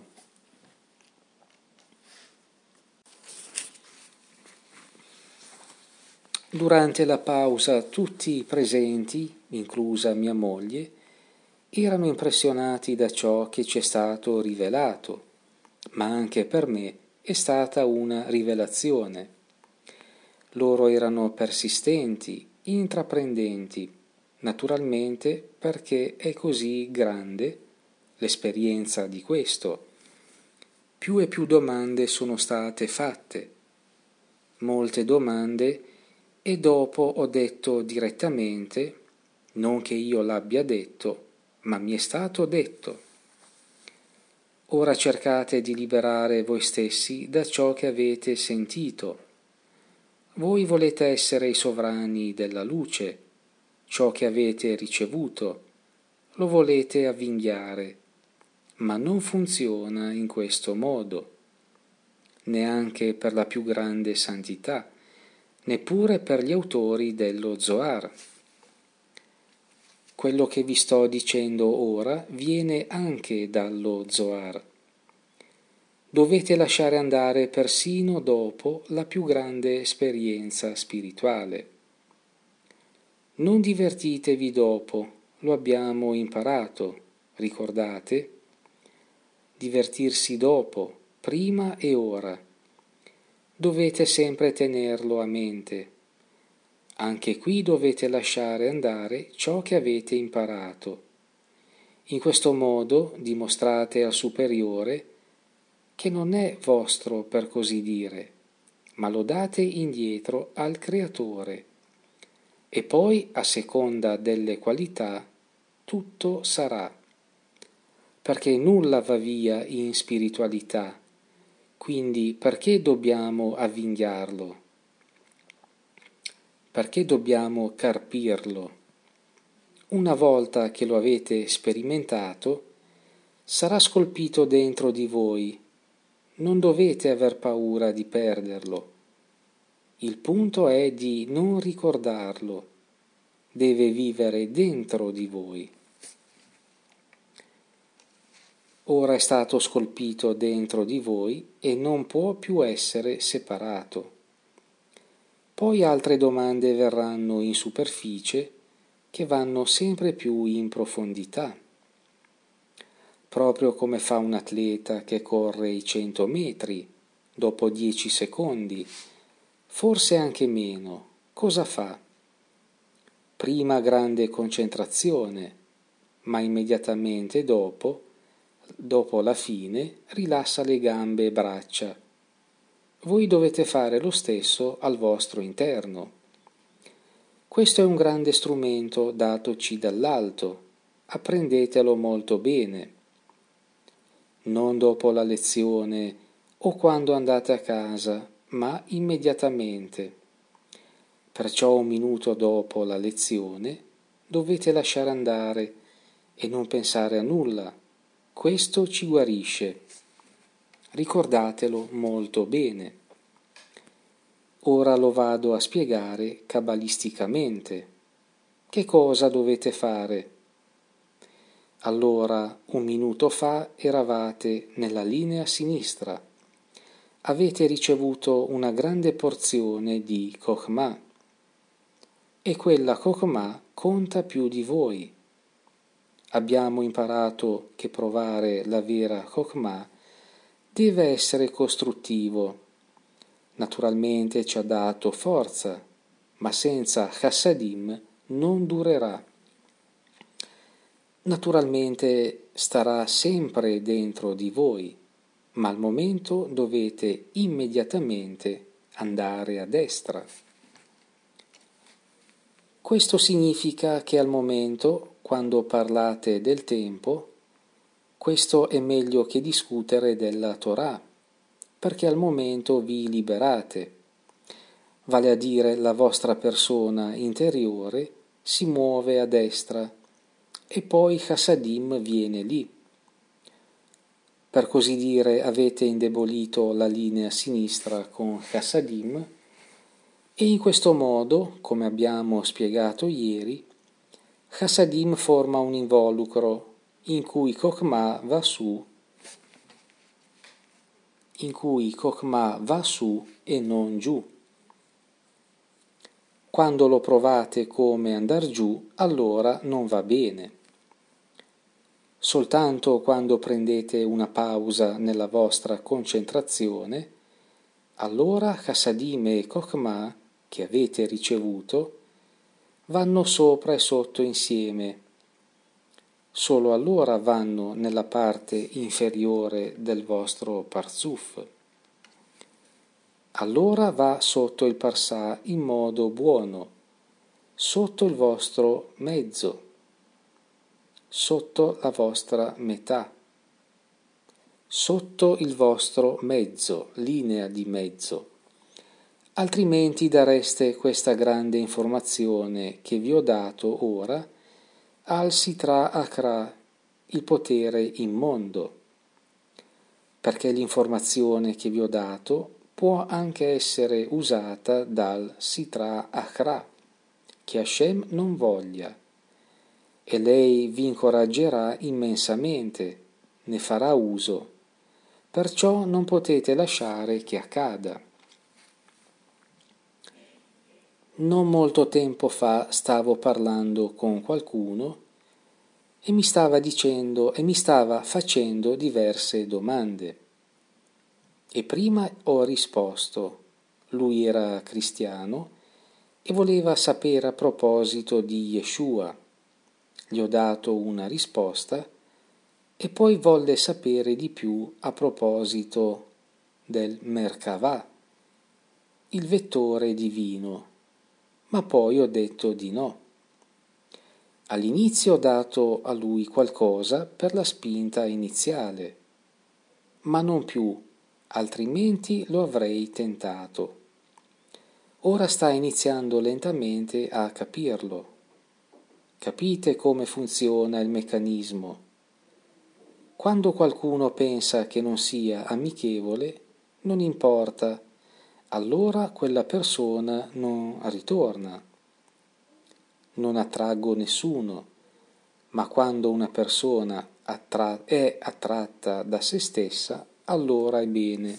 Durante la pausa tutti i presenti, inclusa mia moglie, erano impressionati da ciò che ci è stato rivelato, ma anche per me è stata una rivelazione. Loro erano persistenti, intraprendenti, naturalmente perché è così grande l'esperienza di questo. Più e più domande sono state fatte, molte domande, e dopo ho detto direttamente, non che io l'abbia detto, ma mi è stato detto. Ora cercate di liberare voi stessi da ciò che avete sentito. Voi volete essere i sovrani della luce, ciò che avete ricevuto, lo volete avvinghiare, ma non funziona in questo modo, neanche per la più grande santità, neppure per gli autori dello Zohar. Quello che vi sto dicendo ora viene anche dallo Zohar. Dovete lasciare andare persino dopo la più grande esperienza spirituale. Non divertitevi dopo, lo abbiamo imparato, ricordate? Divertirsi dopo, prima e ora. Dovete sempre tenerlo a mente. Anche qui dovete lasciare andare ciò che avete imparato. In questo modo dimostrate al superiore che non è vostro, per così dire, ma lo date indietro al creatore, e poi, a seconda delle qualità, tutto sarà, perché nulla va via in spiritualità, quindi perché dobbiamo avvinghiarlo? Perché dobbiamo carpirlo? Una volta che lo avete sperimentato, sarà scolpito dentro di voi. Non dovete aver paura di perderlo. Il punto è di non ricordarlo. Deve vivere dentro di voi. Ora è stato scolpito dentro di voi e non può più essere separato. Poi altre domande verranno in superficie che vanno sempre più in profondità. Proprio come fa un atleta che corre i 100 metri, dopo 10 secondi, forse anche meno, cosa fa? Prima grande concentrazione, ma immediatamente dopo la fine, rilassa le gambe e braccia. Voi dovete fare lo stesso al vostro interno. Questo è un grande strumento datoci dall'alto, apprendetelo molto bene. Non dopo la lezione o quando andate a casa, ma immediatamente. Perciò un minuto dopo la lezione dovete lasciare andare e non pensare a nulla. Questo ci guarisce. Ricordatelo molto bene. Ora lo vado a spiegare cabalisticamente. Che cosa dovete fare? Allora, un minuto fa eravate nella linea sinistra. Avete ricevuto una grande porzione di Chokhmah e quella Chokhmah conta più di voi. Abbiamo imparato che provare la vera Chokhmah deve essere costruttivo. Naturalmente ci ha dato forza, ma senza chassadim non durerà. Naturalmente starà sempre dentro di voi, ma al momento dovete immediatamente andare a destra. Questo significa che al momento, quando parlate del tempo, questo è meglio che discutere della Torah, perché al momento vi liberate, vale a dire la vostra persona interiore si muove a destra e poi Chassadim viene lì. Per così dire avete indebolito la linea sinistra con Chassadim e in questo modo, come abbiamo spiegato ieri, Chassadim forma un involucro in cui Chokhmah va su e non giù. Quando lo provate come andar giù, allora non va bene. Soltanto quando prendete una pausa nella vostra concentrazione, allora Chassadim e Chokhmah che avete ricevuto vanno sopra e sotto insieme. Solo allora vanno nella parte inferiore del vostro Parzuf. Allora va sotto il Parsà in modo buono, sotto il vostro mezzo, sotto la vostra metà, sotto il vostro mezzo, linea di mezzo. Altrimenti dareste questa grande informazione che vi ho dato ora al Sitra Achra, il potere immondo, perché l'informazione che vi ho dato può anche essere usata dal Sitra Achra, che Hashem non voglia, e lei vi incoraggerà immensamente, ne farà uso, perciò non potete lasciare che accada. Non molto tempo fa stavo parlando con qualcuno e mi stava facendo diverse domande. E prima ho risposto. Lui era cristiano e voleva sapere a proposito di Yeshua. Gli ho dato una risposta E poi volle sapere di più a proposito del Merkavah, il vettore divino, ma poi ho detto di no. All'inizio ho dato a lui qualcosa per la spinta iniziale, ma non più, altrimenti lo avrei tentato. Ora sta iniziando lentamente a capirlo. Capite come funziona il meccanismo? Quando qualcuno pensa che non sia amichevole, non importa, allora quella persona non ritorna. Non attraggo nessuno, ma quando una persona è attratta da se stessa, allora è bene.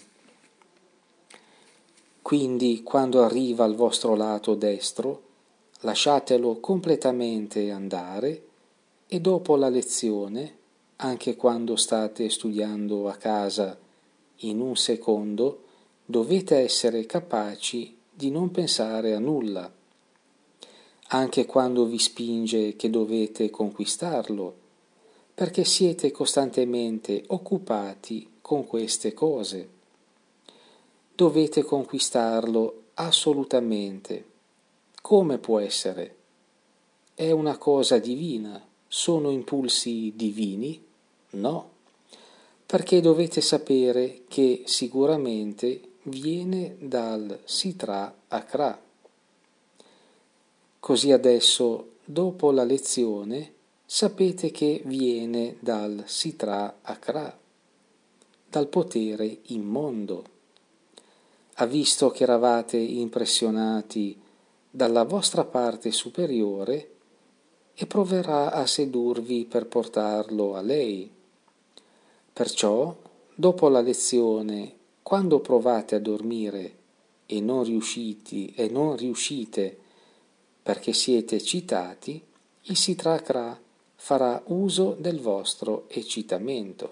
Quindi, quando arriva al vostro lato destro, lasciatelo completamente andare e dopo la lezione, anche quando state studiando a casa, in un secondo, dovete essere capaci di non pensare a nulla. Anche quando vi spinge che dovete conquistarlo, perché siete costantemente occupati con queste cose. Dovete conquistarlo assolutamente. Come può essere? È una cosa divina. Sono impulsi divini? No, perché dovete sapere che sicuramente viene dal Sitra Akra. Così adesso, dopo la lezione, sapete che viene dal Sitra Akra, dal potere immondo. Ha visto che eravate impressionati dalla vostra parte superiore e proverà a sedurvi per portarlo a lei. Perciò, dopo la lezione, quando provate a dormire e non riuscite perché siete eccitati, il Sitrakra farà uso del vostro eccitamento.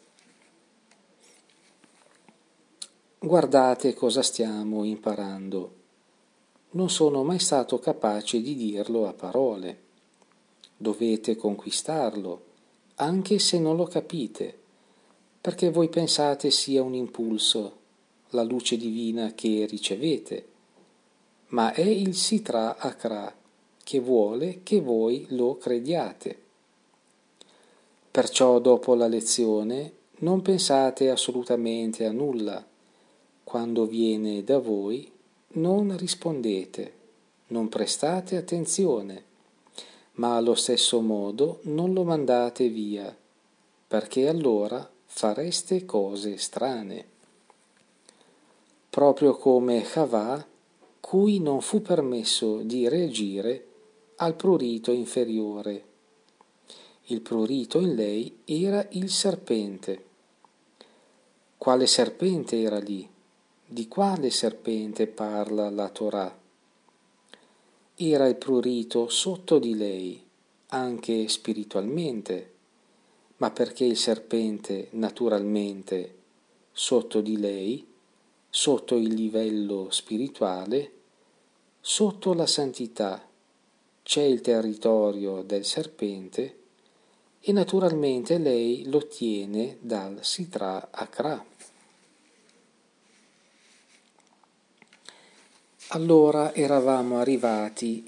Guardate cosa stiamo imparando. Non sono mai stato capace di dirlo a parole. Dovete conquistarlo, anche se non lo capite, perché voi pensate sia un impulso, la luce divina che ricevete, ma è il Sitra Akra che vuole che voi lo crediate. Perciò dopo la lezione non pensate assolutamente a nulla. Quando viene da voi non rispondete, non prestate attenzione, ma allo stesso modo non lo mandate via, perché allora fareste cose strane. Proprio come Havà, cui non fu permesso di reagire al prurito inferiore. Il prurito in lei era il serpente. Quale serpente era lì? Di quale serpente parla la Torah? Era il prurito sotto di lei, anche spiritualmente, ma perché il serpente naturalmente sotto di lei, sotto il livello spirituale, sotto la santità, c'è il territorio del serpente e naturalmente lei lo ottiene dal Sitra Akra. Allora eravamo arrivati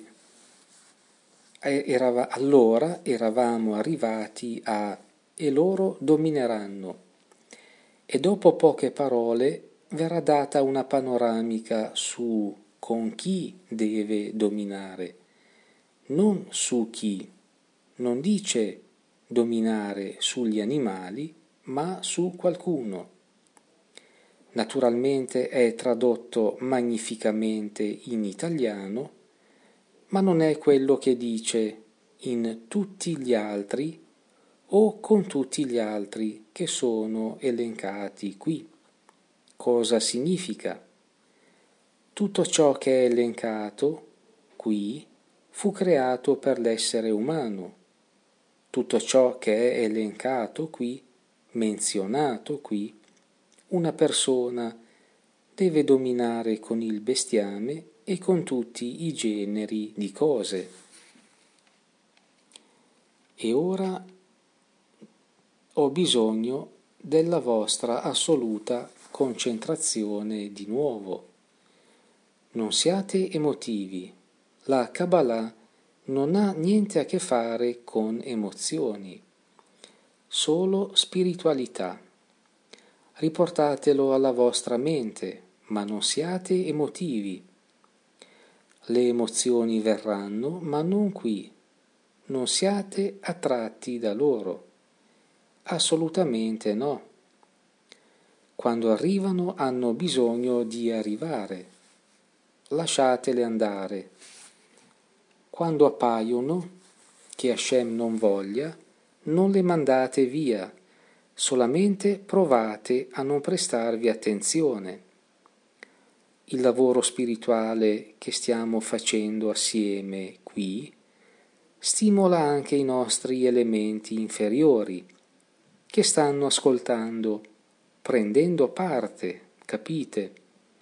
a e loro domineranno. E dopo poche parole verrà data una panoramica su con chi deve dominare, non su chi. Non dice dominare sugli animali, ma su qualcuno. Naturalmente è tradotto magnificamente in italiano, ma non è quello che dice in tutti gli altri o con tutti gli altri che sono elencati qui. Cosa significa? Tutto ciò che è elencato qui fu creato per l'essere umano. Tutto ciò che è elencato qui, menzionato qui, una persona deve dominare con il bestiame e con tutti i generi di cose. E ora ho bisogno della vostra assoluta concentrazione di nuovo. Non siate emotivi. La Kabbalah non ha niente a che fare con emozioni, solo spiritualità. Riportatelo alla vostra mente, ma non siate emotivi. Le emozioni verranno, ma non qui. Non siate attratti da loro. Assolutamente no. Quando arrivano hanno bisogno di arrivare. Lasciatele andare. Quando appaiono, che Hashem non voglia, non le mandate via, solamente provate a non prestarvi attenzione. Il lavoro spirituale che stiamo facendo assieme qui stimola anche i nostri elementi inferiori, che stanno ascoltando, prendendo parte, capite?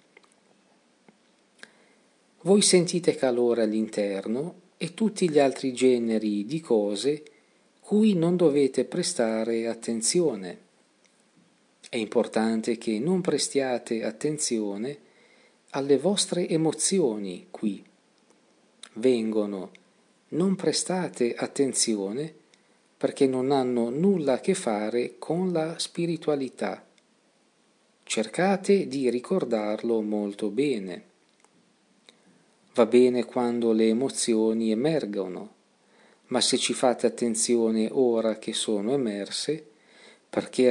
Voi sentite calore all'interno e tutti gli altri generi di cose cui non dovete prestare attenzione. È importante che non prestiate attenzione alle vostre emozioni qui. Vengono, non prestate attenzione perché non hanno nulla a che fare con la spiritualità. Cercate di ricordarlo molto bene. Va bene quando le emozioni emergono, ma se ci fate attenzione ora che sono emerse, perché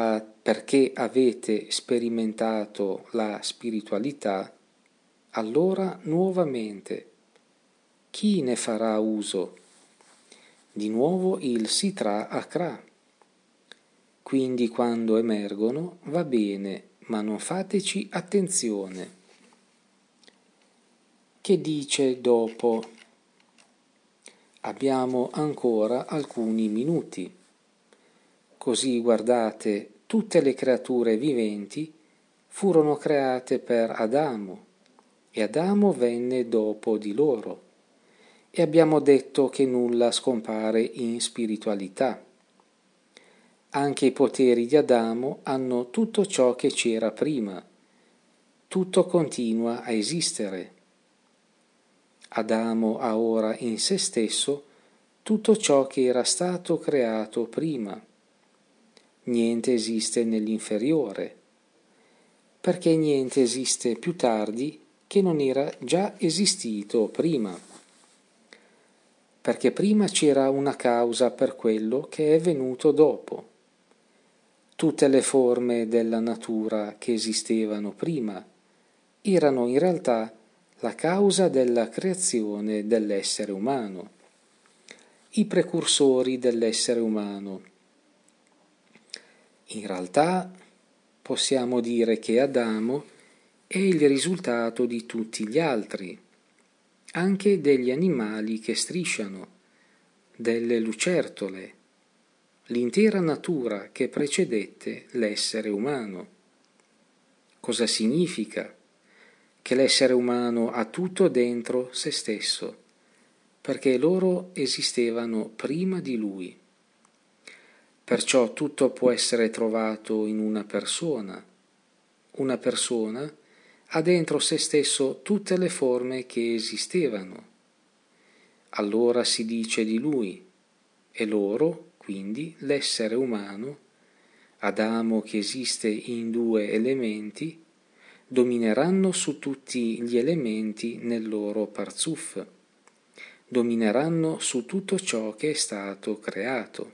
avete sperimentato la spiritualità, allora nuovamente chi ne farà uso? Di nuovo il Sitra Akra. Quindi quando emergono va bene, ma non fateci attenzione. Che dice dopo? Abbiamo ancora alcuni minuti. Così guardate, tutte le creature viventi furono create per Adamo e Adamo venne dopo di loro. E abbiamo detto che nulla scompare in spiritualità. Anche i poteri di Adamo hanno tutto ciò che c'era prima. Tutto continua a esistere. Adamo ha ora in se stesso tutto ciò che era stato creato prima. Niente esiste nell'inferiore, perché niente esiste più tardi che non era già esistito prima. Perché prima c'era una causa per quello che è venuto dopo. Tutte le forme della natura che esistevano prima erano in realtà la causa della creazione dell'essere umano, i precursori dell'essere umano. In realtà possiamo dire che Adamo è il risultato di tutti gli altri, anche degli animali che strisciano, delle lucertole, l'intera natura che precedette l'essere umano. Cosa significa? Che l'essere umano ha tutto dentro se stesso, perché loro esistevano prima di lui. Perciò tutto può essere trovato in una persona. Una persona ha dentro se stesso tutte le forme che esistevano. Allora si dice di lui, e loro, quindi l'essere umano, Adamo che esiste in due elementi, domineranno su tutti gli elementi nel loro parzuf, domineranno su tutto ciò che è stato creato.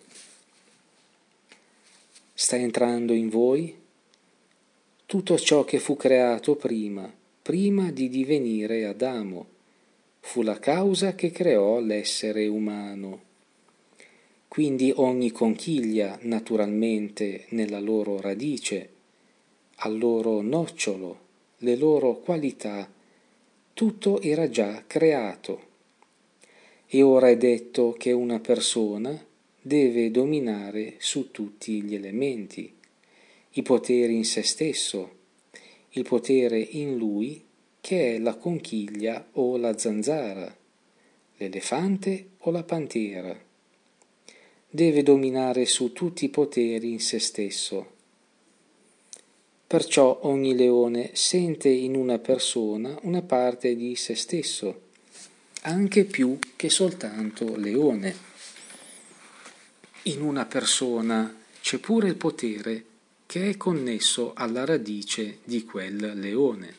Sta entrando in voi tutto ciò che fu creato prima di divenire Adamo, fu la causa che creò l'essere umano. Quindi ogni conchiglia, naturalmente, nella loro radice, al loro nocciolo, le loro qualità, tutto era già creato. E ora è detto che una persona deve dominare su tutti gli elementi, i poteri in se stesso, il potere in lui che è la conchiglia o la zanzara, l'elefante o la pantera. deve dominare su tutti i poteri in se stesso. Perciò ogni leone sente in una persona una parte di se stesso, anche più che soltanto leone. In una persona c'è pure il potere che è connesso alla radice di quel leone.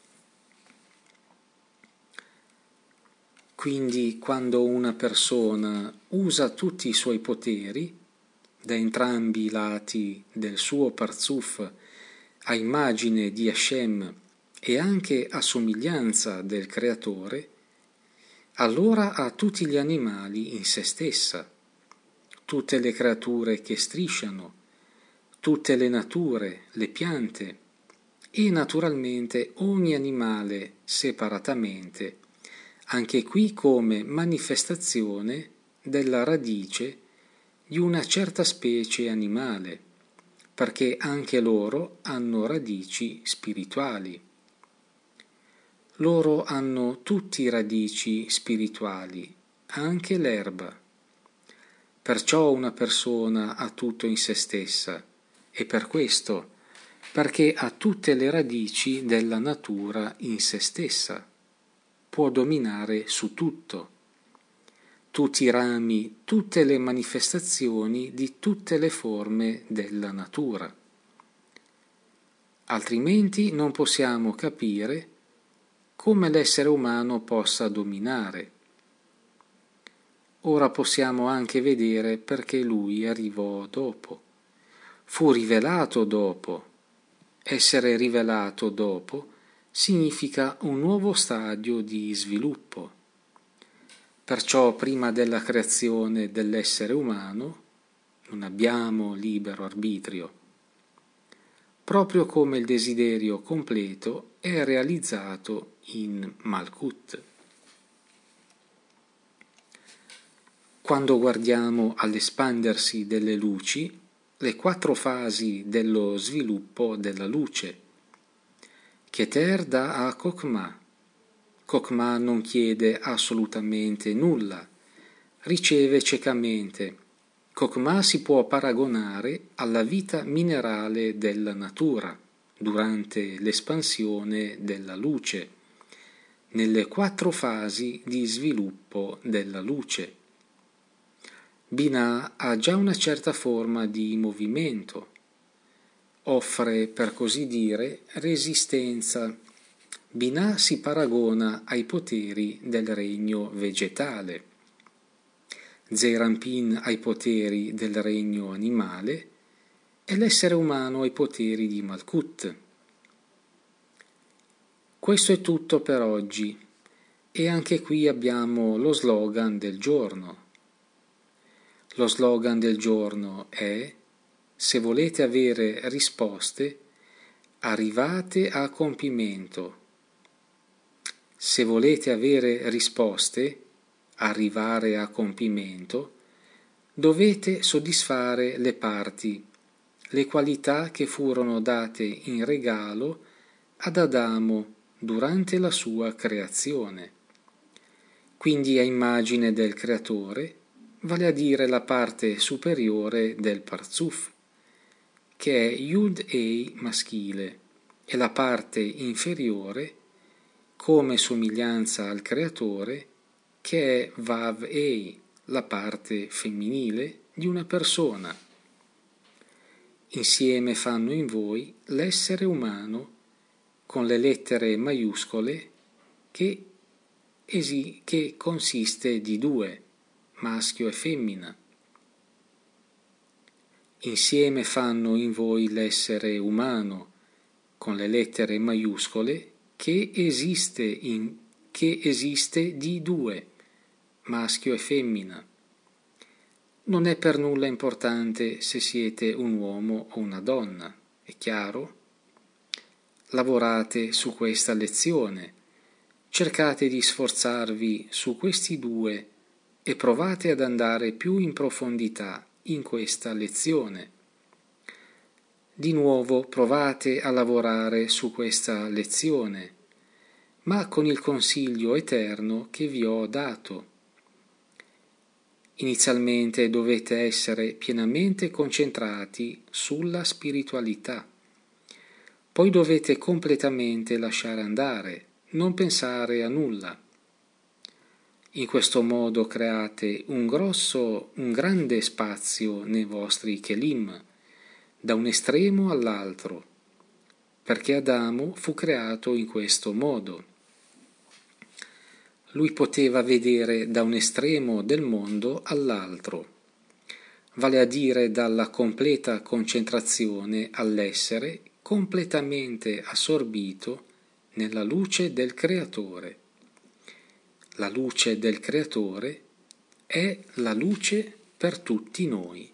Quindi quando una persona usa tutti i suoi poteri, da entrambi i lati del suo Parzuf, a immagine di Hashem e anche a somiglianza del Creatore, allora ha tutti gli animali in se stessa, tutte le creature che strisciano, tutte le nature, le piante e naturalmente ogni animale separatamente, anche qui come manifestazione della radice di una certa specie animale, perché anche loro hanno radici spirituali. Loro hanno tutti radici spirituali, anche l'erba. Perciò una persona ha tutto in se stessa, e per questo, perché ha tutte le radici della natura in se stessa, può dominare su tutto, tutti i rami, tutte le manifestazioni di tutte le forme della natura. Altrimenti non possiamo capire come l'essere umano possa dominare. Ora possiamo anche vedere perché lui arrivò dopo. Fu rivelato dopo. Essere rivelato dopo significa un nuovo stadio di sviluppo. Perciò prima della creazione dell'essere umano non abbiamo libero arbitrio, proprio come il desiderio completo è realizzato in Malkut. Quando guardiamo all'espandersi delle luci, le 4 fasi dello sviluppo della luce, Keter dà a Kokma. Kokma non chiede assolutamente nulla, riceve ciecamente. Kokma si può paragonare alla vita minerale della natura durante l'espansione della luce, nelle 4 fasi di sviluppo della luce. Binah ha già una certa forma di movimento, offre per così dire resistenza. Binah si paragona ai poteri del regno vegetale, Zeir Anpin ai poteri del regno animale e l'essere umano ai poteri di Malkut. Questo è tutto per oggi e anche qui abbiamo lo slogan del giorno. Lo slogan del giorno è: se volete avere risposte, arrivate a compimento. Se volete avere risposte, arrivare a compimento, dovete soddisfare le parti, le qualità che furono date in regalo ad Adamo durante la sua creazione. Quindi a immagine del Creatore, vale a dire la parte superiore del Parzuf, che è Yud-Ei maschile, e la parte inferiore, come somiglianza al Creatore, che è Vav-Ei, la parte femminile di una persona. Insieme fanno in voi l'essere umano con le lettere maiuscole che consiste di 2, maschio e femmina. Insieme fanno in voi l'essere umano con le lettere maiuscole che esiste di 2, maschio e femmina. Non è per nulla importante se siete un uomo o una donna, è chiaro? Lavorate su questa lezione, cercate di sforzarvi su questi 2 e provate ad andare più in profondità in questa lezione. Di nuovo provate a lavorare su questa lezione, ma con il consiglio eterno che vi ho dato. Inizialmente dovete essere pienamente concentrati sulla spiritualità. Poi dovete completamente lasciare andare, non pensare a nulla. In questo modo create un grande spazio nei vostri kelim, da un estremo all'altro, perché Adamo fu creato in questo modo. Lui poteva vedere da un estremo del mondo all'altro, vale a dire dalla completa concentrazione all'essere completamente assorbito nella luce del Creatore. La luce del Creatore è la luce per tutti noi.